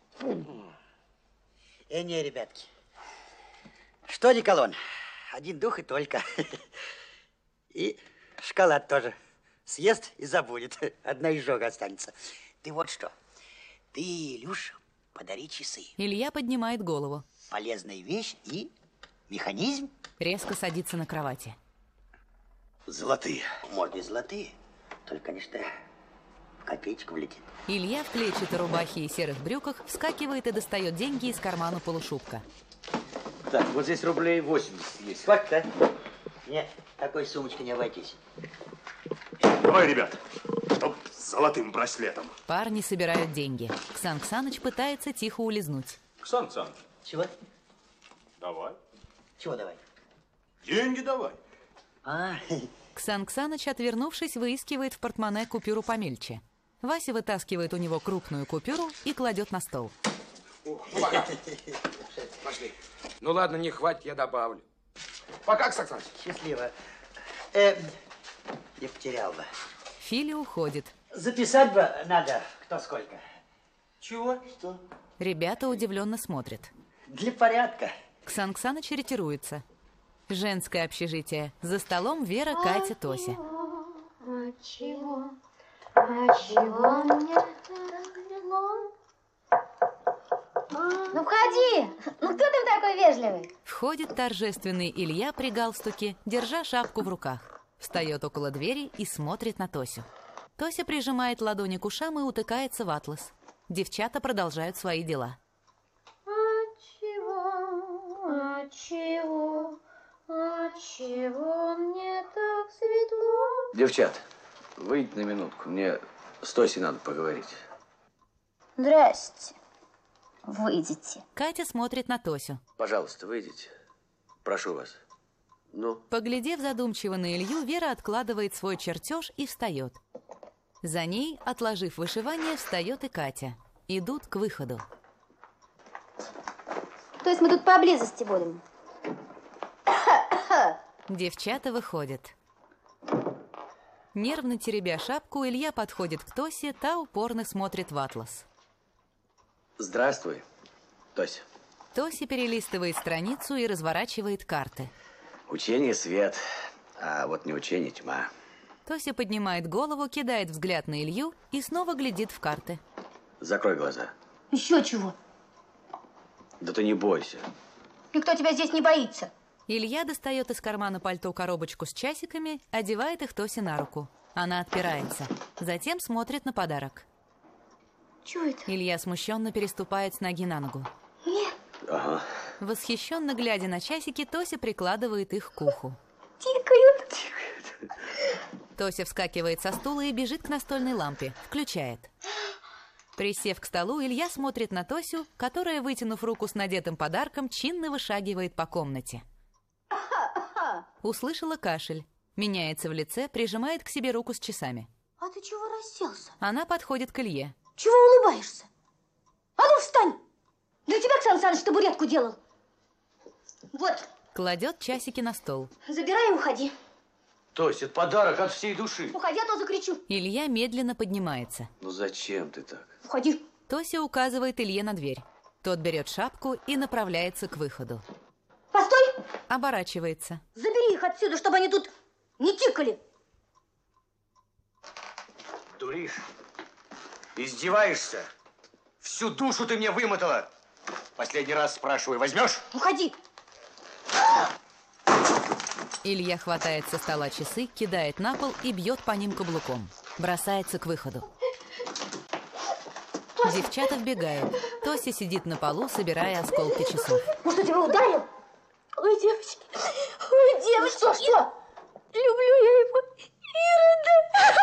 Э, не, ребятки. Что одеколон? Один дух и только. И шоколад тоже. Съест и забудет. Одна изжога останется. Ты вот что. Ты, Илюш, подари часы. Илья поднимает голову. Полезная вещь и механизм. Резко садится на кровати. Золотые. Можно и золотые. Только, конечно, в копеечку влетит. Илья в клетчатой рубахе и серых брюках вскакивает и достает деньги из кармана полушубка. Так, вот здесь рублей восемьдесят есть. Хватит, а? Нет, такой сумочкой не обойтись. Давай, ребят, чтоб с золотым браслетом. Парни собирают деньги. Ксан Ксаныч пытается тихо улизнуть. Ксан Ксаныч. Чего? Давай. Чего давай? Деньги давай. А. Ксан Ксаныч, отвернувшись, выискивает в портмоне купюру помельче. Вася вытаскивает у него крупную купюру и кладет на стол. О, ну, пока. Пошли. Ну ладно, не хватит, я добавлю. Пока, Ксан Ксаныч. Счастливо. Э, не потерял бы. Филя уходит. Записать бы надо, кто сколько. Чего? Что? Ребята удивленно смотрят. Для порядка. Ксан Ксаныч ретируется. Женское общежитие. За столом Вера, Катя, Тося. А чего? А чего мне так? Ну, входи! Ну, кто там такой вежливый? Входит торжественный Илья при галстуке, держа шапку в руках. Встает около двери и смотрит на Тосю. Тося прижимает ладони к ушам и утыкается в атлас. Девчата продолжают свои дела. А чего? А чего? А чего мне так светло? Девчат, выйдите на минутку. Мне с Тосей надо поговорить. Здрасте. Выйдите. Катя смотрит на Тосю. Пожалуйста, выйдите. Прошу вас. Ну? Поглядев задумчиво на Илью, Вера откладывает свой чертеж и встает. За ней, отложив вышивание, встает и Катя. Идут к выходу. То есть мы тут поблизости будем? Девчата выходят. Нервно теребя шапку, Илья подходит к Тосе, та упорно смотрит в атлас. Здравствуй, Тося. Тося перелистывает страницу и разворачивает карты. Учение свет, а вот не учение тьма. Тося поднимает голову, кидает взгляд на Илью и снова глядит в карты. Закрой глаза. Еще чего? Да ты не бойся. Никто тебя здесь не боится. Илья достает из кармана пальто коробочку с часиками, одевает их Тосе на руку. Она отпирается. Затем смотрит на подарок. Чего это? Илья смущенно переступает с ноги на ногу. Нет. Ага. Восхищенно глядя на часики, Тося прикладывает их к уху. Тикают. Тося вскакивает со стула и бежит к настольной лампе. Включает. Присев к столу, Илья смотрит на Тосю, которая, вытянув руку с надетым подарком, чинно вышагивает по комнате. Услышала кашель. Меняется в лице, прижимает к себе руку с часами. А ты чего расселся? Она подходит к Илье. Чего улыбаешься? А ну встань! Для тебя, Ксан Саныч, табуретку делал. Вот. Кладет часики на стол. Забирай и уходи. Тося, это подарок от всей души. Уходи, а то закричу. Илья медленно поднимается. Ну зачем ты так? Уходи. Тося указывает Илье на дверь. Тот берет шапку и направляется к выходу. Постой! Оборачивается. Забери их отсюда, чтобы они тут не тикали. Дуришь? Издеваешься? Всю душу ты мне вымотала. Последний раз спрашиваю, возьмешь? Уходи. Илья хватает со стола часы, кидает на пол и бьет по ним каблуком. Бросается к выходу. Девчата вбегают. Тося сидит на полу, собирая осколки часов. Может, он тебя ударил? Ой, девочки, ой, девочки. Что, что? Люблю я его, Ирода.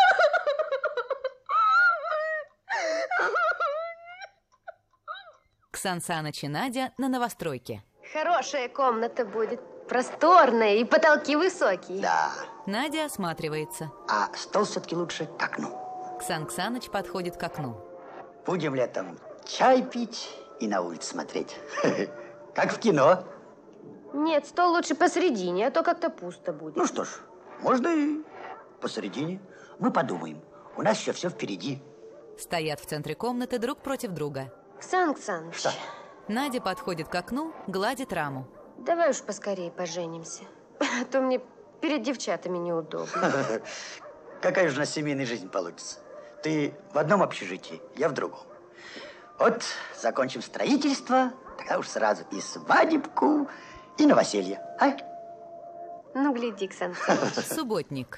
Ксан Саныч и Надя на новостройке. Хорошая комната будет. Просторная и потолки высокие. Да. Надя осматривается. А стол все-таки лучше к окну. Ксан Ксаныч подходит к окну. Будем летом чай пить и на улицу смотреть. Как в кино. Нет, стол лучше посередине, а то как-то пусто будет. Ну что ж, можно и посередине. Мы подумаем. У нас еще все впереди. Стоят в центре комнаты друг против друга. Ксан Ксаныч. Что? Надя подходит к окну, гладит раму. Давай уж поскорее поженимся. А то мне перед девчатами неудобно. Какая же у нас семейная жизнь получится? Ты в одном общежитии, я в другом. Вот закончим строительство, тогда уж сразу и свадебку, и новоселье. А? Ну, гляди, Ксан Ксаныч. Субботник.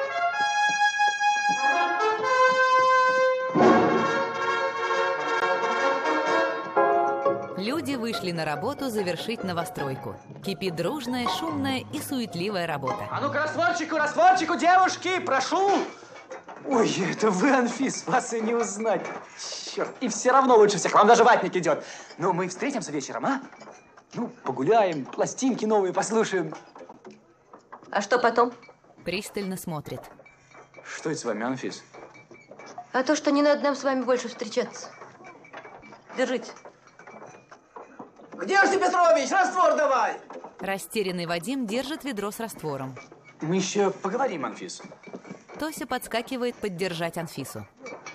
Люди вышли на работу завершить новостройку. Кипит дружная, шумная и суетливая работа. А ну-ка, растворчику, растворчику, девушки, прошу! Ой, это вы, Анфис, вас и не узнать. Черт, и все равно лучше всех, вам даже ватник идет. Ну, мы встретимся вечером, а? Ну, погуляем, пластинки новые послушаем. А что потом? Пристально смотрит. Что это с вами, Анфис? А то, что не надо нам с вами больше встречаться. Держите. Где же Петрович? Раствор давай! Растерянный Вадим держит ведро с раствором. Мы еще поговорим, Анфис. Тося подскакивает поддержать Анфису.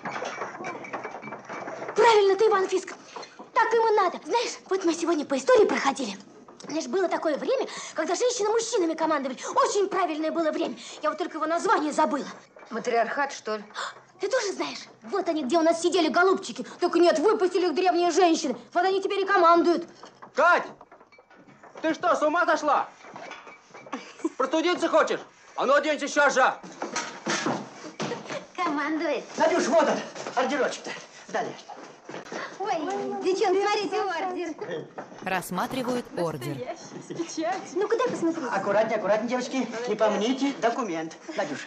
Правильно ты, Иван Фиск. Так им и надо. Знаешь, вот мы сегодня по истории проходили. Знаешь, было такое время, когда женщины мужчинами командовали. Очень правильное было время. Я вот только его название забыла. Матриархат, что ли? Ты тоже знаешь? Вот они, где у нас сидели голубчики. Только нет, выпустили их древние женщины. Вот они теперь и командуют. Кать! Ты что, с ума сошла? Простудиться хочешь? А ну оденься сейчас же! Командует. Надюш, вот он, ордерочек-то. Далее. Ой, девчонки, смотрите, ордер. Рассматривают ордер. Ну, куда посмотреть? Аккуратнее, аккуратнее, девочки. Не помните документ. Надюш.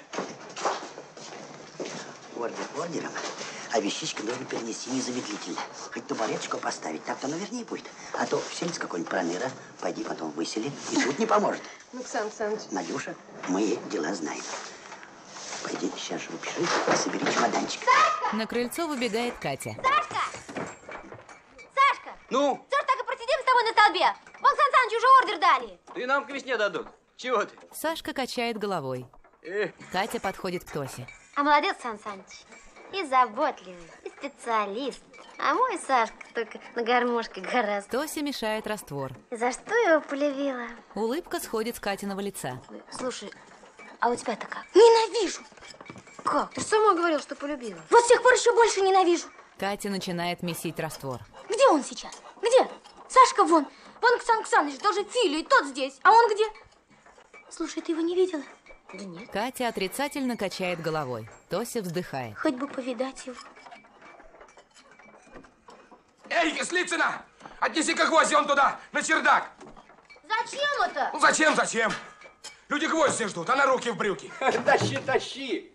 Ордер ордером, а вещичку нужно перенести незамедлительно. Хоть табуреточку поставить, так-то оно вернее будет. А то вселится какой-нибудь проныра, пойди потом высели, и тут не поможет. Ну, Ксан Ксаныч. Надюша, мы дела знаем. Пойди, сейчас же выпиши и собери чемоданчик. Сашка! На крыльцо выбегает Катя. Сашка! Сашка! Ну? Что ж так и просидим с тобой на столбе? Вон Сан Саныч уже ордер дали. И нам к весне дадут. Чего ты? Сашка качает головой. Эх. Катя подходит к Тосе. А молодец, Сан Саныч. И заботливый, и специалист. А мой Сашка только на гармошке гораздо. Тося мешает раствор. За что его полюбила? Улыбка сходит с Катиного лица. Слушай, а у тебя-то как? Ненавижу! Как? Ты сама говорила, что полюбила. Вот с тех пор еще больше ненавижу. Катя начинает месить раствор. Где он сейчас? Где? Сашка вон. Вон Ксан Ксаныч, даже Филя, и тот здесь. А он где? Слушай, ты его не видела? Да нет. Катя отрицательно качает головой. Тося вздыхает. Хоть бы повидать его. Эй, Кислицына! Отнеси-ка гвозди он туда, на чердак! Зачем это? Ну зачем, зачем? Люди гвозди ждут, а на руки в брюки. Тащи, тащи!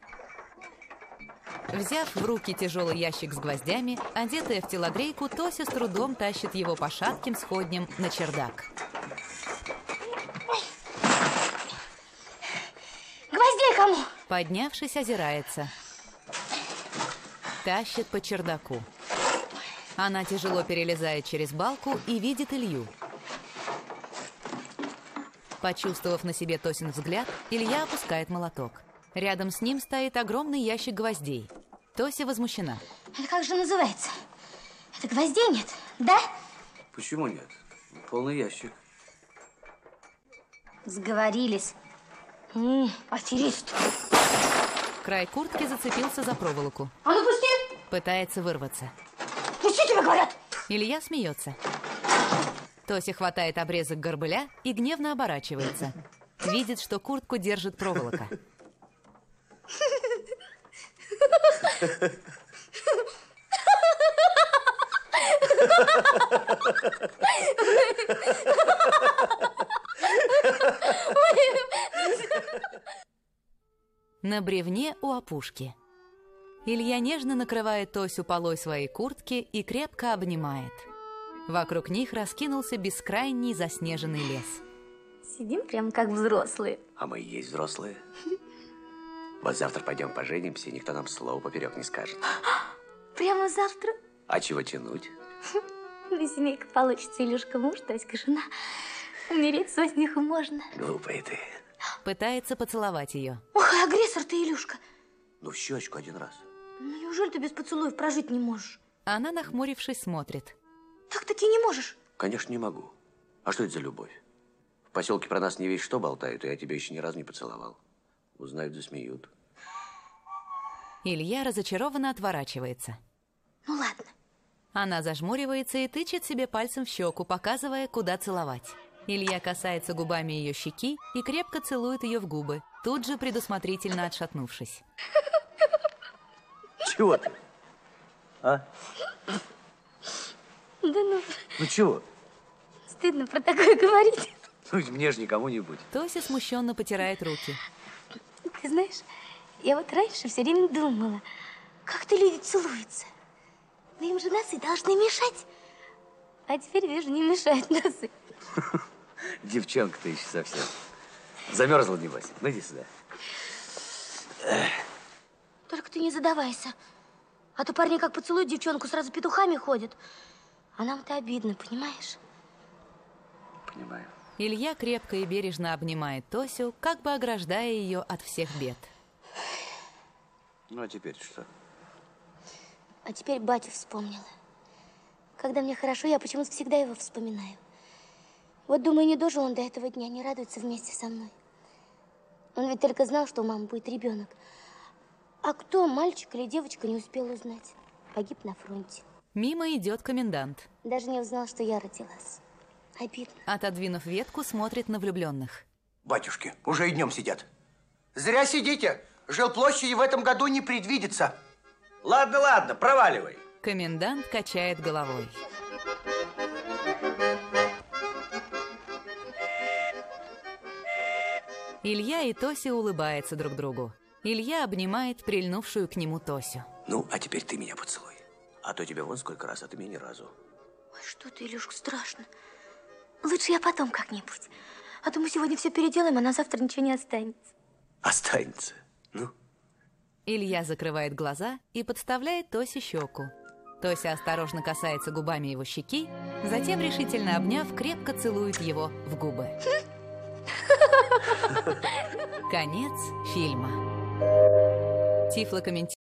Взяв в руки тяжелый ящик с гвоздями, одетая в телогрейку, Тося с трудом тащит его по шатким сходням на чердак. Гвоздей кому? Поднявшись, озирается. Тащит по чердаку. Она тяжело перелезает через балку и видит Илью. Почувствовав на себе Тосин взгляд, Илья опускает молоток. Рядом с ним стоит огромный ящик гвоздей. Тося возмущена. Это как же называется? Это гвоздей нет, да? Почему нет? Полный ящик. Сговорились. М-м, аферист. Край куртки зацепился за проволоку. А ну пусти! Пытается вырваться. Пусти, тебе говорят! Илья смеется. Тося хватает обрезок горбыля и гневно оборачивается. Видит, что куртку держит проволока. На бревне у опушки. Илья нежно накрывает Тосю полой своей куртки и крепко обнимает. Вокруг них раскинулся бескрайний заснеженный лес. Сидим прям как взрослые. А мы и есть взрослые. Вот завтра пойдем поженимся, и никто нам слова поперек не скажет. Прямо завтра? А чего тянуть? Ну, семейка получится, Илюшка муж, Тоська жена. Умереть со смеху можно. Глупая ты. Пытается поцеловать ее. Ох, агрессор ты, Илюшка. Ну, в щечку один раз. Ну, неужели ты без поцелуев прожить не можешь? Она, нахмурившись, смотрит. Так-таки не можешь? Конечно, не могу. А что это за любовь? В поселке про нас не весь что болтают, и я тебя еще ни разу не поцеловал. Узнают, засмеют. Илья разочарованно отворачивается. Ну ладно. Она зажмуривается и тычет себе пальцем в щеку, показывая, куда целовать. Илья касается губами ее щеки и крепко целует ее в губы, тут же предусмотрительно отшатнувшись. Чего ты? А? Да ну. Ну чего? Стыдно про такое говорить. Ну, мне же никому не будет. Тося смущенно потирает руки. Ты знаешь, я вот раньше все время думала, как-то люди целуются. Но им же носы должны мешать. А теперь вижу, не мешают носы. Девчонка ты еще совсем. Замерзла, небось. Ну, иди сюда. Только ты не задавайся. А то парни как поцелуют девчонку, сразу петухами ходят. А нам-то обидно, понимаешь? Понимаю. Илья крепко и бережно обнимает Тосю, как бы ограждая ее от всех бед. Ну, а теперь что? А теперь батю вспомнила. Когда мне хорошо, я почему-то всегда его вспоминаю. Вот, думаю, не дожил он до этого дня, не радуется вместе со мной. Он ведь только знал, что у мамы будет ребенок. А кто, мальчик или девочка, не успел узнать. Погиб на фронте. Мимо идет комендант. Даже не узнал, что я родилась. Обидно. Отодвинув ветку, смотрит на влюбленных. Батюшки, уже и днем сидят. Зря сидите. Жилплощади в этом году не предвидится. Ладно, ладно, проваливай. Комендант качает головой. Илья и Тося улыбаются друг другу. Илья обнимает прильнувшую к нему Тосю. Ну, а теперь ты меня поцелуй. А то тебе вон сколько раз, а ты меня ни разу. Ой, что ты, Илюшка, страшно. Лучше я потом как-нибудь. А то мы сегодня все переделаем, а на завтра ничего не останется. Останется. Ну? Илья закрывает глаза и подставляет Тосе щеку. Тося осторожно касается губами его щеки, затем, решительно обняв, крепко целует его в губы. Конец фильма. Тифлокомментирует